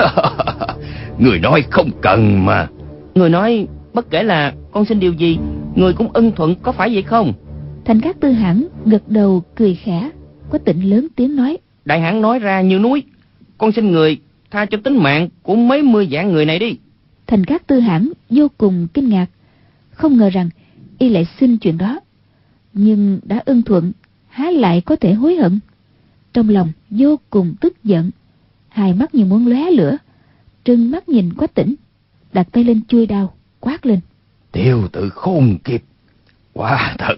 Người nói không cần mà. Người nói bất kể là con xin điều gì, người cũng ưng thuận, có phải vậy không? Thành Cát Tư Hãn gật đầu cười khẽ. Quách Tĩnh lớn tiếng nói: Đại hãn nói ra như núi, con xin người tha cho tính mạng của mấy mươi vạn người này đi. Thành Cát Tư Hãn vô cùng kinh ngạc, không ngờ rằng y lại xin chuyện đó, nhưng đã ưng thuận, há lại có thể hối hận. Trong lòng vô cùng tức giận, 2 mắt như muốn lóe lửa, trừng mắt nhìn Quách Tĩnh, đặt tay lên chuôi đao, quát lên: Tiêu tử khôn kiếp, quả thật,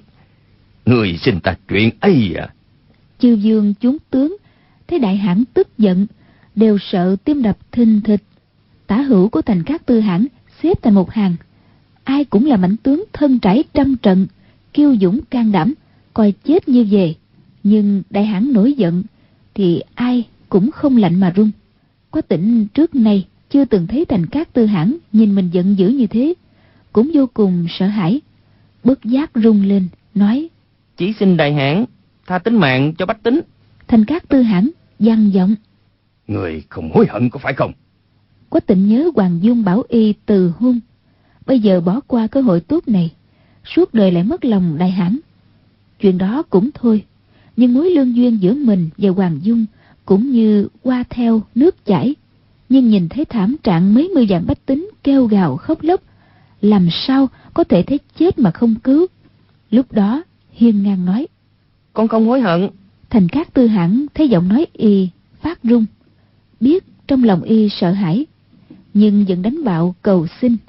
người xin ta chuyện ấy à? Chư vương chúng tướng thấy đại hãn tức giận, đều sợ tim đập thình thịch. Tả hữu của Thành Cát Tư Hãn xếp thành một hàng, ai cũng là mãnh tướng thân trải trăm trận, kiêu dũng can đảm, coi chết như về. Nhưng đại hãn nổi giận thì ai cũng không lạnh mà run. Quách Tĩnh trước nay chưa từng thấy Thành Cát Tư Hãn nhìn mình giận dữ như thế, cũng vô cùng sợ hãi, bất giác run lên, nói: Chỉ xin đại hãn tha tính mạng cho bách tính. Thành Cát Tư Hãn gằn giọng: Người không hối hận có phải không? Quách Tĩnh nhớ Hoàng Dung bảo y từ hôn, bây giờ bỏ qua cơ hội tốt này, suốt đời lại mất lòng đại hãn. Chuyện đó cũng thôi, nhưng mối lương duyên giữa mình và Hoàng Dung cũng như qua theo nước chảy. Nhưng nhìn thấy thảm trạng mấy mươi vạn bách tính kêu gào khóc lóc, làm sao có thể thấy chết mà không cứu. Lúc đó hiên ngang nói: Con không hối hận. Thành Cát Tư Hãn thấy giọng nói y phát run, biết trong lòng y sợ hãi, nhưng vẫn đánh bạo cầu xin,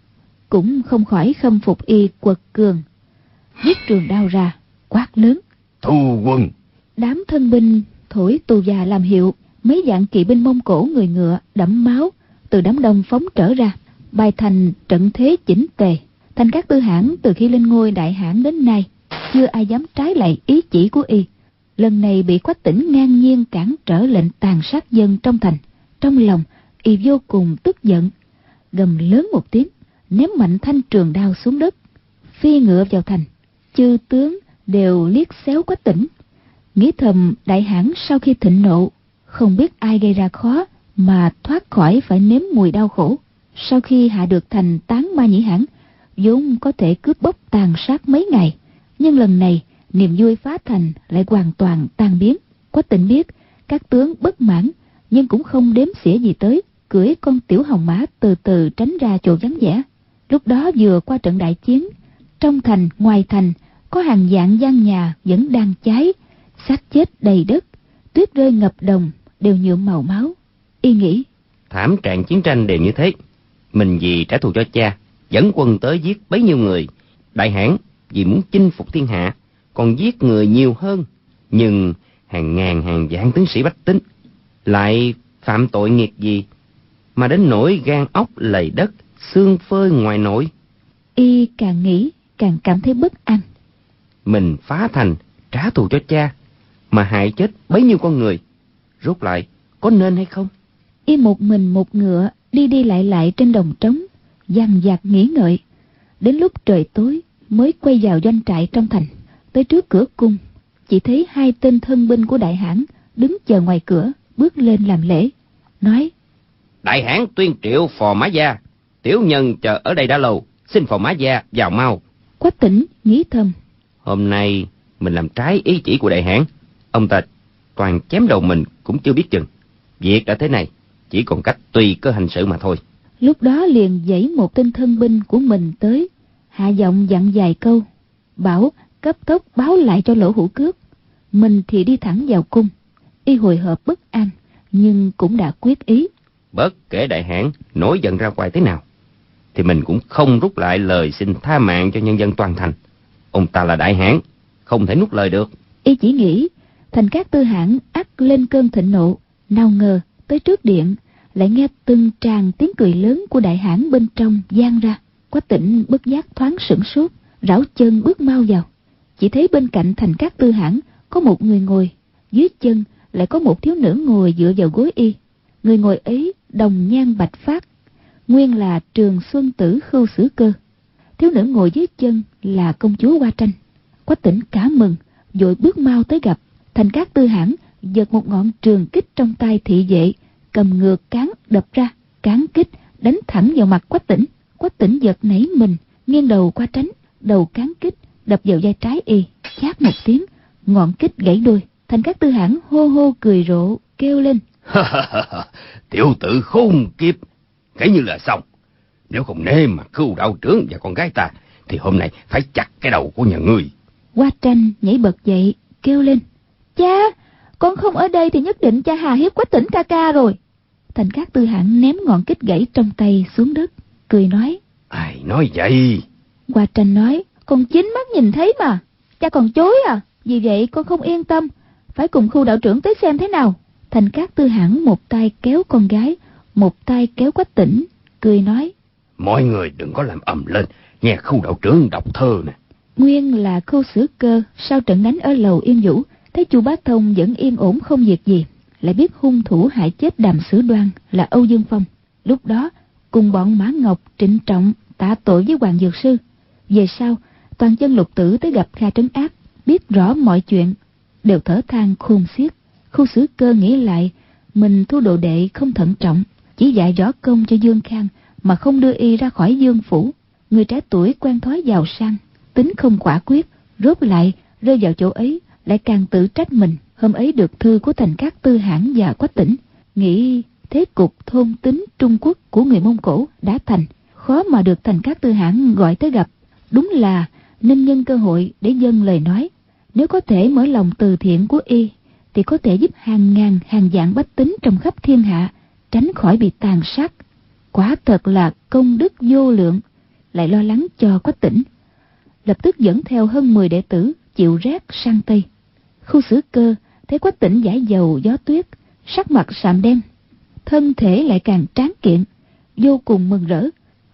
cũng không khỏi khâm phục y quật cường, rút trường đao ra, quát lớn: Thu quân! Đám thân binh thổi tù già làm hiệu, mấy vạn kỵ binh Mông Cổ người ngựa đẫm máu từ đám đông phóng trở ra, bài thành trận thế chỉnh tề. Thành Cát Tư Hãn từ khi lên ngôi đại hãn đến nay, chưa ai dám trái lại ý chỉ của y. Lần này bị Quách Tĩnh ngang nhiên cản trở lệnh tàn sát dân trong thành. Trong lòng y vô cùng tức giận, gầm lớn một tiếng, ném mạnh thanh trường đao xuống đất, phi ngựa vào thành. Chư tướng đều liếc xéo Quách Tĩnh, nghĩ thầm đại hãn sau khi thịnh nộ, không biết ai gây ra khó mà thoát khỏi phải nếm mùi đau khổ. Sau khi hạ được thành Tán Ma Nhĩ Hãn, vốn có thể cướp bóc tàn sát mấy ngày, nhưng lần này niềm vui phá thành lại hoàn toàn tan biến. Quách Tĩnh biết các tướng bất mãn, nhưng cũng không đếm xỉa gì tới, cưỡi con tiểu hồng mã từ từ tránh ra chỗ vắng vẻ. Lúc đó vừa qua trận đại chiến, trong thành ngoài thành có hàng vạn gian nhà vẫn đang cháy, xác chết đầy đất, tuyết rơi ngập đồng, đều nhuộm màu máu. Y nghĩ, thảm trạng chiến tranh đều như thế, mình vì trả thù cho cha dẫn quân tới giết bấy nhiêu người, đại hãn vì muốn chinh phục thiên hạ còn giết người nhiều hơn, nhưng hàng ngàn hàng vạn tướng sĩ bách tính lại phạm tội nghiệt gì mà đến nỗi gan óc lầy đất, xương phơi ngoài nổi. Y càng nghĩ càng cảm thấy bất an. Mình phá thành trả thù cho cha mà hại chết bấy nhiêu con người, rốt lại có nên hay không? Y một mình một ngựa đi đi lại lại trên đồng trống, dằn vặt nghĩ ngợi. Đến lúc trời tối mới quay vào doanh trại trong thành. Tới trước cửa cung, chỉ thấy 2 tên thân binh của đại hãn đứng chờ ngoài cửa, bước lên làm lễ, nói: Đại hãn tuyên triệu Phò Mã Gia, tiểu nhân chờ ở đây đã lâu, xin Phò Mã Gia vào mau. Quách Tĩnh nghĩ thầm, hôm nay mình làm trái ý chỉ của đại hãn, ông ta toàn chém đầu mình cũng chưa biết chừng. Việc đã thế này, chỉ còn cách tùy cơ hành sự mà thôi. Lúc đó liền dãy một tên thân binh của mình tới, hạ giọng dặn vài câu, bảo cấp tốc báo lại cho Lỗ Hữu Cước. Mình thì đi thẳng vào cung. Y hồi hộp bất an, nhưng cũng đã quyết ý. Bất kể đại hãn nổi giận ra ngoài thế nào, thì mình cũng không rút lại lời xin tha mạng cho nhân dân toàn thành. Ông ta là đại hãn, không thể nuốt lời được. Y chỉ nghĩ Thành Cát Tư Hãn ắt lên cơn thịnh nộ, nào ngờ tới trước điện lại nghe từng tràng tiếng cười lớn của đại hãn bên trong vang ra. Quách Tĩnh bất giác thoáng sửng sốt, rảo chân bước mau vào. Chỉ thấy bên cạnh Thành Cát Tư Hãn có một người ngồi, dưới chân lại có một thiếu nữ ngồi dựa vào gối y. Người ngồi ấy đồng nhan bạch phát, nguyên là Trường Xuân Tử Khưu Sử Cơ. Thiếu nữ ngồi dưới chân là công chúa Hoa Tranh. Quách Tĩnh cả mừng, vội bước mau tới gặp. Thành Cát Tư Hãn giật một ngọn trường kích trong tay thị vệ, cầm ngược cán đập ra. Cán kích đánh thẳng vào mặt Quách Tĩnh. Quách Tĩnh giật nảy mình, nghiêng đầu qua tránh. Đầu cán kích đập vào vai trái y, chát một tiếng, ngọn kích gãy đôi. Thành Cát Tư Hãn hô hô cười rộ, kêu lên: Tiểu tử khôn kiếp, kể như là xong. Nếu không nể mà Khưu đạo trưởng và con gái ta, thì hôm nay phải chặt cái đầu của nhà ngươi. Hoa Tranh nhảy bật dậy, kêu lên: Cha, con không ở đây thì nhất định cha hà hiếp Quách Tĩnh ca ca rồi. Thành Cát Tư Hãn ném ngọn kích gãy trong tay xuống đất, cười nói: Ai nói vậy? Hoa Tranh nói: Con chính mắt nhìn thấy mà, cha còn chối à? Vì vậy con không yên tâm, phải cùng Khưu đạo trưởng tới xem thế nào. Thành Cát Tư Hãn một tay kéo con gái, một tay kéo Quách Tĩnh, cười nói: Mọi người đừng có làm ầm lên, nghe Khưu đạo trưởng đọc thơ nè. Nguyên là Khưu Sử Cơ sau trận đánh ở lầu Yên Vũ, thấy Chu Bá Thông vẫn yên ổn không việc gì, lại biết hung thủ hại chết Đàm Sử Đoan là Âu Dương Phong. Lúc đó cùng bọn Mã Ngọc trịnh trọng tạ tội với Hoàng Dược Sư. Về sau toàn chân Lục Tử tới gặp Kha Trấn Ác, biết rõ mọi chuyện, đều thở than khôn xiết. Khưu Sử Cơ nghĩ lại, mình thu đồ đệ không thận trọng, chỉ dạy võ công cho Dương Khang mà không đưa y ra khỏi Dương phủ. Người trẻ tuổi quen thói giàu sang, tính không quả quyết, rốt lại rơi vào chỗ ấy, lại càng tự trách mình. Hôm ấy được thư của Thành Cát Tư Hãn và Quách Tĩnh, nghĩ thế cục thôn tính Trung Quốc của người Mông Cổ đã thành, khó mà được Thành Cát Tư Hãn gọi tới gặp. Đúng là nên nhân cơ hội để dâng lời nói. Nếu có thể mở lòng từ thiện của y, thì có thể giúp hàng ngàn hàng vạn bách tính trong khắp thiên hạ tránh khỏi bị tàn sát. Quả thật là công đức vô lượng. Lại lo lắng cho Quách Tĩnh, lập tức dẫn theo hơn 10 đệ tử chịu rét sang Tây. Khưu Sử Cơ thấy Quách Tĩnh giải dầu gió tuyết, sắc mặt sạm đen, thân thể lại càng tráng kiện, vô cùng mừng rỡ,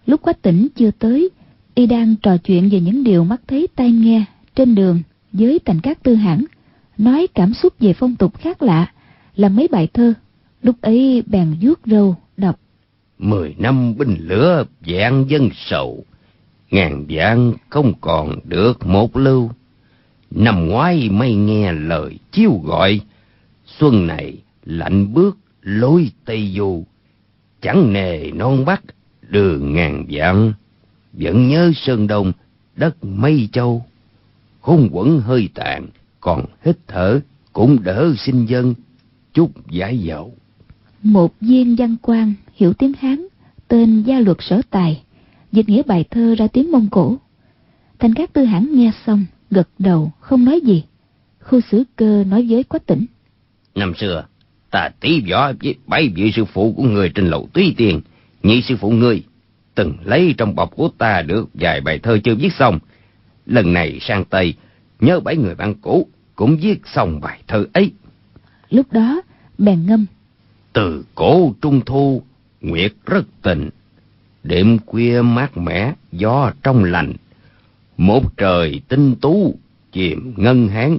Lúc Quách Tỉnh chưa tới, y đang trò chuyện về những điều mắt thấy tai nghe trên đường với Thành Cát Tư Hãn, nói cảm xúc về phong tục khác lạ, làm mấy bài thơ. Lúc ấy bèn vuốt râu đọc: 10 năm binh lửa vạn dân sầu, ngàn vạn không còn được một lưu. Năm ngoái mây nghe lời chiêu gọi, xuân này lạnh bước lối Tây Du. Chẳng nề non Bắc đường ngàn vạn, vẫn nhớ Sơn Đông đất Mây Châu. Khôn quẩn hơi tàn, còn hít thở cũng đỡ sinh dân, chút giải dầu. Một viên văn quan hiểu tiếng Hán tên Gia Luật Sở Tài dịch nghĩa bài thơ ra tiếng Mông Cổ. Thành Cát Tư Hãn nghe xong gật đầu không nói gì. Khu Sử Cơ nói với Quách Tỉnh: Năm xưa ta tí võ với 7 vị sư phụ của người trên lầu Túy Tiên. Nhị sư phụ ngươi từng lấy trong bọc của ta được vài bài thơ chưa viết xong. Lần này sang Tây, nhớ 7 người bạn cũ cũng viết xong bài thơ ấy. Lúc đó bèn ngâm: Từ cổ trung thu nguyệt rất tình, đêm khuya mát mẻ gió trong lành. Một trời tinh tú chìm ngân hán,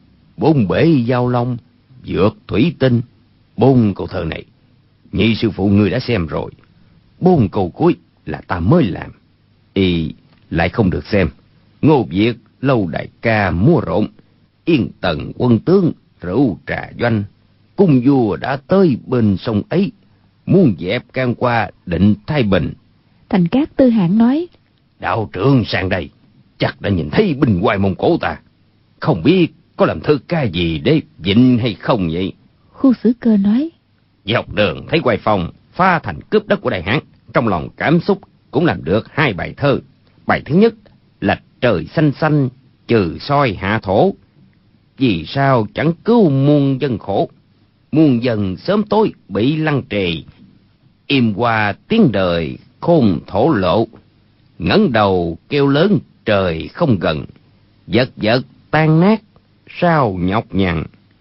4 bể giao long vượt thủy tinh. 4 câu thơ này nhị sư phụ ngươi đã xem rồi. 4 câu cuối là ta mới làm, y lại không được xem. Ngô Việt lâu đại ca múa rộn, Yên Tần quân tướng rượu trà doanh. Cung vua đã tới bên sông ấy, muốn dẹp can qua định Thái Bình. Thành Cát Tư Hãn nói: Đạo trưởng sang đây chắc đã nhìn thấy binh hoài Mông Cổ ta, không biết có làm thơ ca gì để vịnh hay không vậy? Khu Sử Cơ nói: Dọc đường thấy quay phòng phá thành cướp đất của Đại Hán, trong lòng cảm xúc cũng làm được 2 bài thơ. Bài thứ nhất là trời xanh xanh trừ soi hạ thổ, vì sao chẳng cứu muôn dân khổ. Muôn dân sớm tối bị lăng trì, im qua tiếng đời khôn thổ lộ. Ngẩng đầu kêu lớn trời không gần, vật vật tan nát sao nhọc nhằn.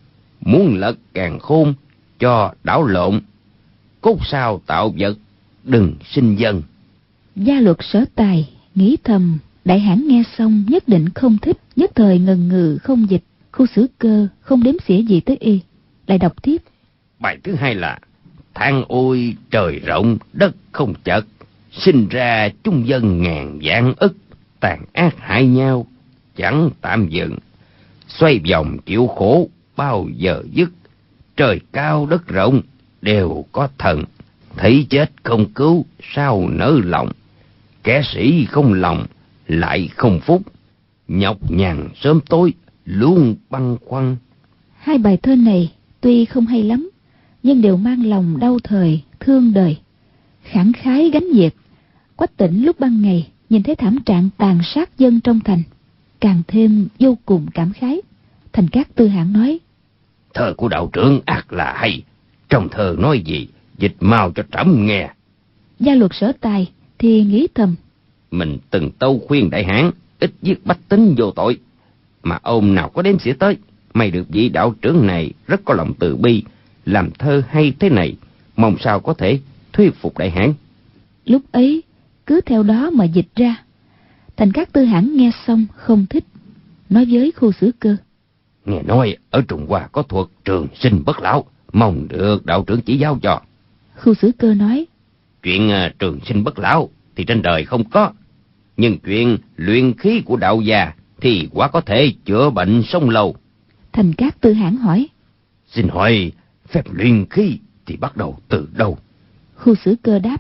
Muốn lật càng khôn cho đảo lộn, cốt sao tạo vật đừng sinh dân. Gia Luật Sở Tài nghĩ thầm Đại Hãn nghe xong nhất định không thích, nhất thời ngần ngừ không dịch. Khu Sử Cơ không đếm xỉa gì tới y, lại đọc tiếp: Bài thứ hai là than ôi trời rộng đất không chật, sinh ra chung dân ngàn vạn ức, tàn ác hại nhau chẳng tạm dừng. Xoay vòng chịu khổ bao giờ dứt, trời cao đất rộng đều có thần. Thấy chết không cứu sao nỡ lòng, kẻ sĩ không lòng lại không phúc, nhọc nhằn sớm tối luôn băn khoăn. 2 bài thơ này tuy không hay lắm, nhưng đều mang lòng đau thời thương đời, khẳng khái gánh dẹp. Quách Tỉnh lúc ban ngày nhìn thấy thảm trạng tàn sát dân trong thành, càng thêm vô cùng cảm khái. Thành Cát Tư Hãn nói: Thơ của đạo trưởng ác là hay, trong thơ nói gì dịch mau cho trẫm nghe. Gia Luật Sở Tài thì nghĩ thầm: Mình từng tâu khuyên Đại Hán ít giết bách tính vô tội, mà ông nào có đếm xỉa tới. May được vị đạo trưởng này rất có lòng từ bi, làm thơ hay thế này, mong sao có thể thuyết phục Đại Hán. Lúc ấy cứ theo đó mà dịch ra. Thành Cát Tư Hãn nghe xong không thích, nói với Khu Sử Cơ: Nghe nói ở Trung Hoa có thuật trường sinh bất lão, mong được đạo trưởng chỉ giáo cho. Khu Sử Cơ nói: Chuyện trường sinh bất lão thì trên đời không có, nhưng chuyện luyện khí của đạo già thì quả có thể chữa bệnh sống lâu. Thành Cát Tư Hãn hỏi: Xin hỏi phép luyện khí thì bắt đầu từ đâu? Khu Sử Cơ đáp: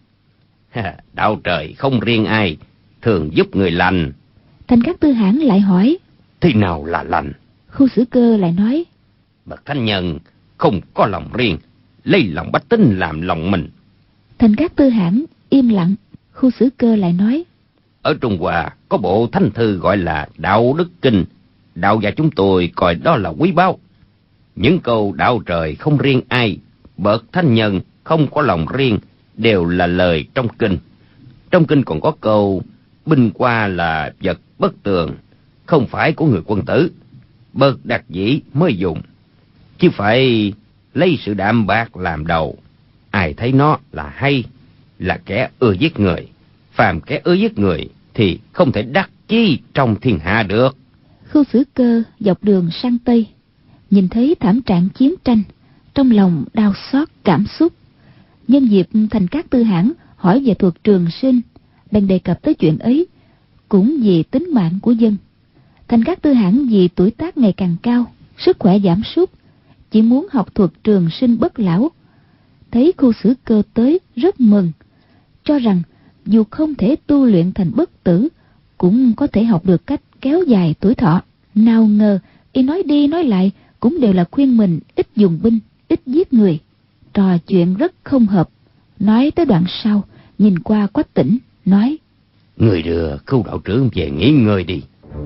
Đạo trời không riêng ai, thường giúp người lành. Thành Cát Tư Hãn lại hỏi: Thế nào là lành? Khu Sử Cơ lại nói: Bậc thánh nhân không có lòng riêng, lấy lòng bách tính làm lòng mình. Thành Cát Tư Hãn im lặng. Khu Sử Cơ lại nói: Ở Trung Hoa có bộ thánh thư gọi là Đạo Đức Kinh, đạo gia chúng tôi coi đó là quý báu. Những câu đạo trời không riêng ai, bậc thánh nhân không có lòng riêng đều là lời trong kinh. Trong kinh còn có câu binh qua là vật bất tường, không phải của người quân tử, bậc đặc dĩ mới dùng, chứ phải lấy sự đạm bạc làm đầu. Ai thấy nó là hay là kẻ ưa giết người, phàm kẻ ưa giết người thì không thể đắc chi trong thiên hạ được. Khu Xử Cơ dọc đường sang Tây, nhìn thấy thảm trạng chiến tranh, trong lòng đau xót cảm xúc. Nhân dịp Thành Cát Tư Hãn hỏi về thuật trường sinh, bèn đề cập tới chuyện ấy, cũng vì tính mạng của dân. Thành Cát Tư Hãn vì tuổi tác ngày càng cao, sức khỏe giảm sút, chỉ muốn học thuật trường sinh bất lão. Thấy Khu Xử Cơ tới rất mừng, cho rằng dù không thể tu luyện thành bất tử, cũng có thể học được cách kéo dài tuổi thọ. Nào ngờ y nói đi nói lại cũng đều là khuyên mình ít dùng binh, ít giết người. Trò chuyện rất không hợp. Nói tới đoạn sau, nhìn qua Quách Tĩnh, nói: Người đưa Khưu đạo trưởng về nghỉ ngơi đi.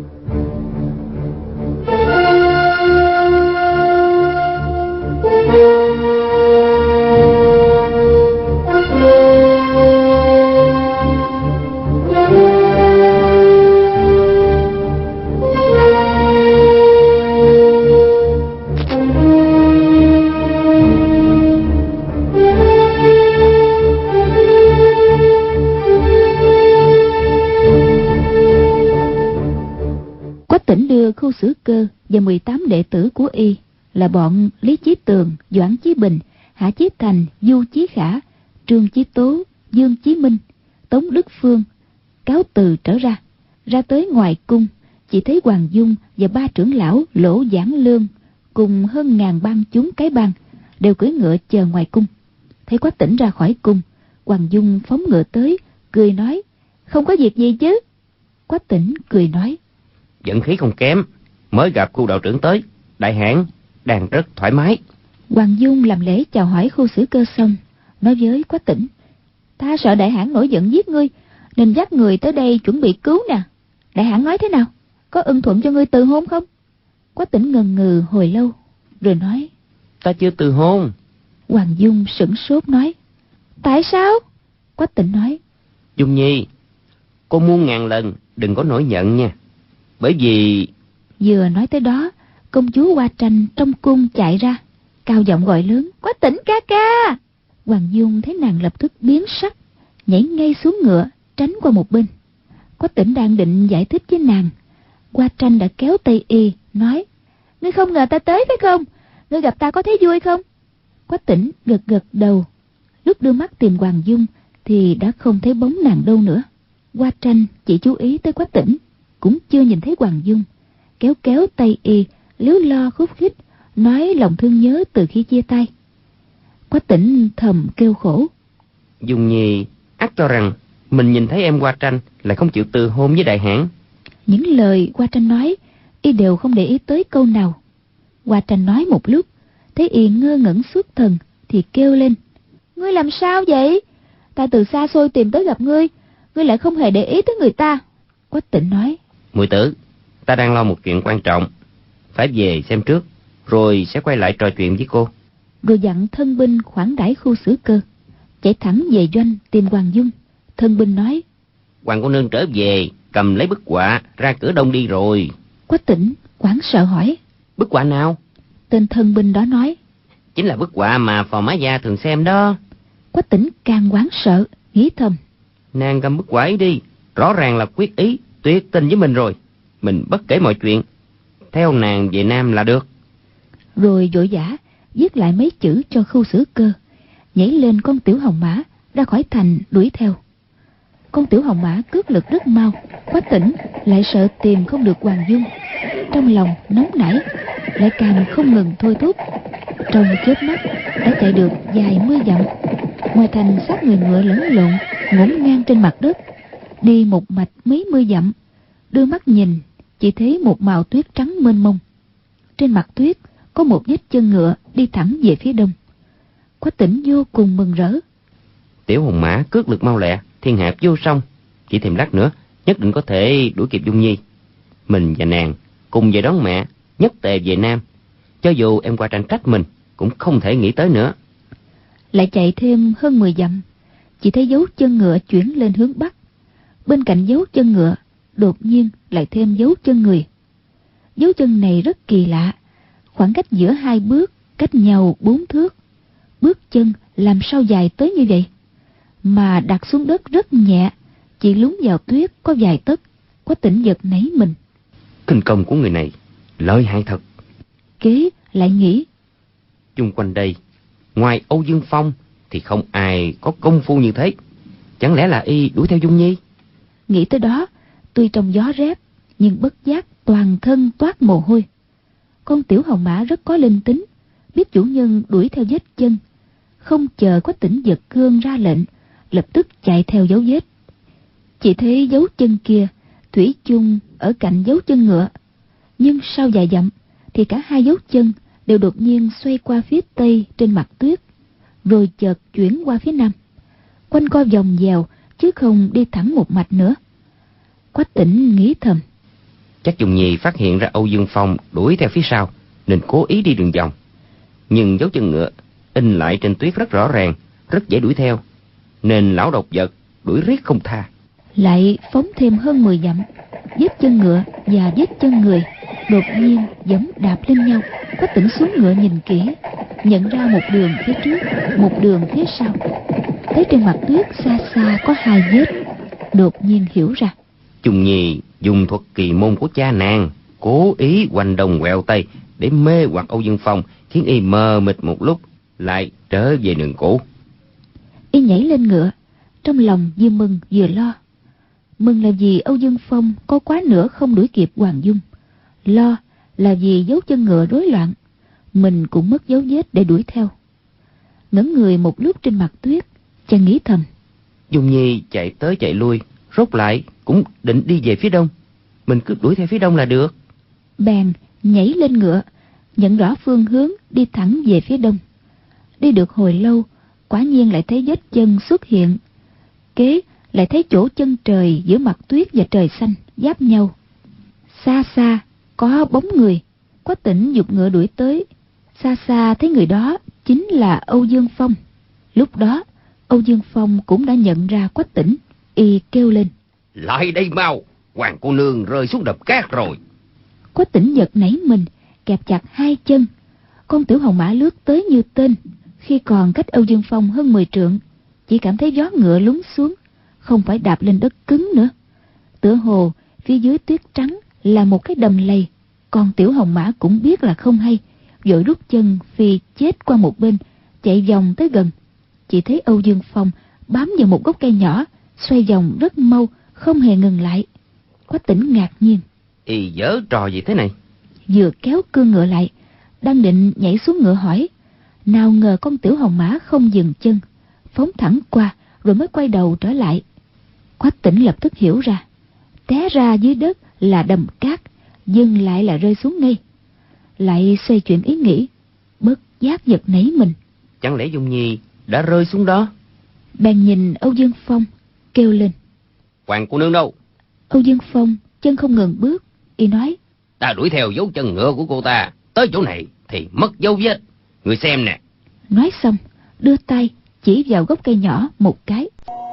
Khu Xử Cơ và 18 đệ tử của y là bọn Lý Chí Tường, Doãn Chí Bình, Hạ Chí Thành, Du Chí Khả, Trương Chí Tố, Dương Chí Minh, Tống Đức Phương cáo từ trở ra. Ra tới ngoài cung, chỉ thấy Hoàng Dung và 3 trưởng lão Lỗ Giảng Lương cùng hơn ngàn bang chúng cái bang đều cưỡi ngựa chờ ngoài cung. Thấy Quách Tĩnh ra khỏi cung, Hoàng Dung phóng ngựa tới, cười nói: Không có việc gì chứ? Quách Tĩnh cười nói: Vận khí không kém, mới gặp Khu đạo trưởng tới, đại hãn đang rất thoải mái. Hoàng Dung làm lễ chào hỏi Khu Xử Cơ xong, nói với Quách Tĩnh: Ta sợ đại hãn nổi giận giết ngươi, nên dắt người tới đây chuẩn bị cứu nè. Đại hãn nói thế nào? Có ưng thuận cho ngươi từ hôn không? Quách Tĩnh ngần ngừ hồi lâu, rồi nói: Ta chưa từ hôn. Hoàng Dung sửng sốt nói: Tại sao? Quách Tĩnh nói: Dung Nhi, cô muôn ngàn lần đừng có nổi giận nha. Bởi vì... Vừa nói tới đó, công chúa Hoa Tranh trong cung chạy ra, cao giọng gọi lớn: Quách Tĩnh ca ca! Hoàng Dung thấy nàng lập tức biến sắc, nhảy ngay xuống ngựa, tránh qua một bên. Quách Tĩnh đang định giải thích với nàng, Hoa Tranh đã kéo tay y, nói: Ngươi không ngờ ta tới phải không? Ngươi gặp ta có thấy vui không? Quách Tĩnh gật gật đầu. Lúc đưa mắt tìm Hoàng Dung thì đã không thấy bóng nàng đâu nữa. Hoa Tranh chỉ chú ý tới Quách Tĩnh, cũng chưa nhìn thấy Hoàng Dung, kéo kéo tay y, líu lo khúc khích, nói lòng thương nhớ từ khi chia tay. Quách Tĩnh thầm kêu khổ: Dung Nhi ắt cho rằng mình nhìn thấy em Hoa Tranh lại không chịu từ hôn với đại hãn. Những lời Hoa Tranh nói, y đều không để ý tới câu nào. Hoa Tranh nói một lúc, thấy y ngơ ngẩn xuất thần, thì kêu lên: Ngươi làm sao vậy? Ta từ xa xôi tìm tới gặp ngươi, ngươi lại không hề để ý tới người ta. Quách Tĩnh nói: Muội tử, ta đang lo một chuyện quan trọng, phải về xem trước, rồi sẽ quay lại trò chuyện với cô. Rồi dặn thân binh khoản đãi Khu Xử Cơ, chạy thẳng về doanh tìm Hoàng Dung. Thân binh nói: Hoàng cô nương trở về, cầm lấy bức họa ra cửa đông đi rồi. Quách Tĩnh hoảng sợ hỏi: Bức họa nào? Tên thân binh đó nói: Chính là bức họa mà Phò Mã Gia thường xem đó. Quách Tĩnh càng hoảng sợ, nghĩ thầm: Nàng cầm bức họa ấy đi, rõ ràng là quyết ý tuyệt tình với mình rồi. Mình bất kể mọi chuyện, theo nàng về Nam là được. Rồi vội vã viết lại mấy chữ cho Khu Xử Cơ, nhảy lên con tiểu hồng mã ra khỏi thành đuổi theo. Con tiểu hồng mã cước lực rất mau. Quách Tĩnh lại sợ tìm không được Hoàng Dung, trong lòng nóng nảy, lại càng không ngừng thôi thúc. Trong chớp mắt đã chạy được vài mươi dặm. Ngoài thành xác người ngựa lẫn lộn ngổn ngang trên mặt đất. Đi một mạch mấy mươi dặm, đưa mắt nhìn chỉ thấy một màu tuyết trắng mênh mông. Trên mặt tuyết có một vết chân ngựa đi thẳng về phía đông. Quách Tĩnh vô cùng mừng rỡ. Tiểu hồng mã cước lực mau lẹ, thiên hạ vô song, chỉ thêm lát nữa nhất định có thể đuổi kịp Dung Nhi. Mình và nàng cùng về đón mẹ, nhất tề về Nam. Cho dù em Hoa Tranh trách mình, cũng không thể nghĩ tới nữa. Lại chạy thêm hơn 10 dặm, chỉ thấy dấu chân ngựa chuyển lên hướng bắc. Bên cạnh dấu chân ngựa đột nhiên lại thêm dấu chân người. Dấu chân này rất kỳ lạ, khoảng cách giữa hai bước cách nhau 4 thước. Bước chân làm sao dài tới như vậy, mà đặt xuống đất rất nhẹ, chỉ lún vào tuyết có vài tấc. Quách Tỉnh giật nảy mình. Khinh công của người này lợi hại thật. Kế lại nghĩ, Chung quanh đây, ngoài Âu Dương Phong thì không ai có công phu như thế. Chẳng lẽ là y đuổi theo Dung Nhi? nghĩ tới đó, tuy trong gió rét nhưng bất giác toàn thân toát mồ hôi. Con tiểu hồng mã rất có linh tính, biết chủ nhân đuổi theo vết chân, không chờ Quách Tỉnh giật cương ra lệnh, lập tức chạy theo dấu vết. Chỉ thấy dấu chân kia thủy chung ở cạnh dấu chân ngựa, nhưng sau vài dặm thì cả hai dấu chân đều đột nhiên xoay qua phía tây trên mặt tuyết, rồi chợt chuyển qua phía nam, quanh co vòng vèo chứ không đi thẳng một mạch nữa. Quách Tỉnh nghĩ thầm, Chắc Dung Nhi phát hiện ra Âu Dương Phong đuổi theo phía sau nên cố ý đi đường vòng. Nhưng dấu chân ngựa in lại trên tuyết rất rõ ràng, rất dễ đuổi theo, nên lão độc vật đuổi riết không tha. lại phóng thêm hơn 10 dặm, vết chân ngựa và vết chân người đột nhiên giẫm đạp lên nhau. Quách Tỉnh xuống ngựa nhìn kỹ, nhận ra một đường phía trước, một đường phía sau. Thấy trên mặt tuyết xa xa có hai vết, đột nhiên hiểu ra. Dung Nhi dùng thuật kỳ môn của cha nàng, cố ý quanh đông quẹo tây để mê hoặc Âu Dương Phong, khiến y mờ mịt một lúc, lại trở về đường cũ. Y nhảy lên ngựa, trong lòng vừa mừng vừa lo. Mừng là vì Âu Dương Phong có quá nữa không đuổi kịp Hoàng Dung, lo là vì dấu chân ngựa rối loạn, mình cũng mất dấu vết để đuổi theo. Ngẩng người một lúc trên mặt tuyết, chàng nghĩ thầm, Dung Nhi chạy tới chạy lui, rốt lại cũng định đi về phía đông, mình cứ đuổi theo phía đông là được. bèn nhảy lên ngựa, nhận rõ phương hướng đi thẳng về phía đông. Đi được hồi lâu, quả nhiên lại thấy vết chân xuất hiện. Kế lại thấy chỗ chân trời giữa mặt tuyết và trời xanh giáp nhau. Xa xa có bóng người. Quách Tỉnh giục ngựa đuổi tới. Xa xa thấy người đó chính là Âu Dương Phong. Lúc đó Âu Dương Phong cũng đã nhận ra Quách Tỉnh, y kêu lên, Lại đây mau, hoàng cô nương rơi xuống đập cát rồi. Quách Tỉnh giật nảy mình, kẹp chặt hai chân. Con tiểu hồng mã lướt tới như tên. Khi còn cách Âu Dương Phong hơn 10 trượng, chỉ cảm thấy gió ngựa lún xuống, không phải đạp lên đất cứng nữa. Tựa hồ phía dưới tuyết trắng là một cái đầm lầy. Con tiểu hồng mã cũng biết là không hay, vội rút chân phi chết qua một bên, chạy vòng tới gần. Chỉ thấy Âu Dương Phong bám vào một gốc cây nhỏ, xoay vòng rất mau, không hề ngừng lại. Quách Tỉnh ngạc nhiên, Y giở trò gì thế này? vừa kéo cương ngựa lại, đang định nhảy xuống ngựa hỏi, nào ngờ con tiểu hồng mã không dừng chân, phóng thẳng qua rồi mới quay đầu trở lại. Quách Tỉnh lập tức hiểu ra, té ra dưới đất là đầm cát, dừng lại là rơi xuống ngay. Lại xoay chuyển ý nghĩ, bất giác giật nảy mình. Chẳng lẽ Dung Nhi đã rơi xuống đó? Bèn nhìn Âu Dương Phong, kêu lên, Hoàng cô nương đâu? Âu Dương Phong chân không ngừng bước, y nói, Ta đuổi theo dấu chân ngựa của cô ta, tới chỗ này thì mất dấu vết. Người xem nè. nói xong đưa tay chỉ vào gốc cây nhỏ một cái.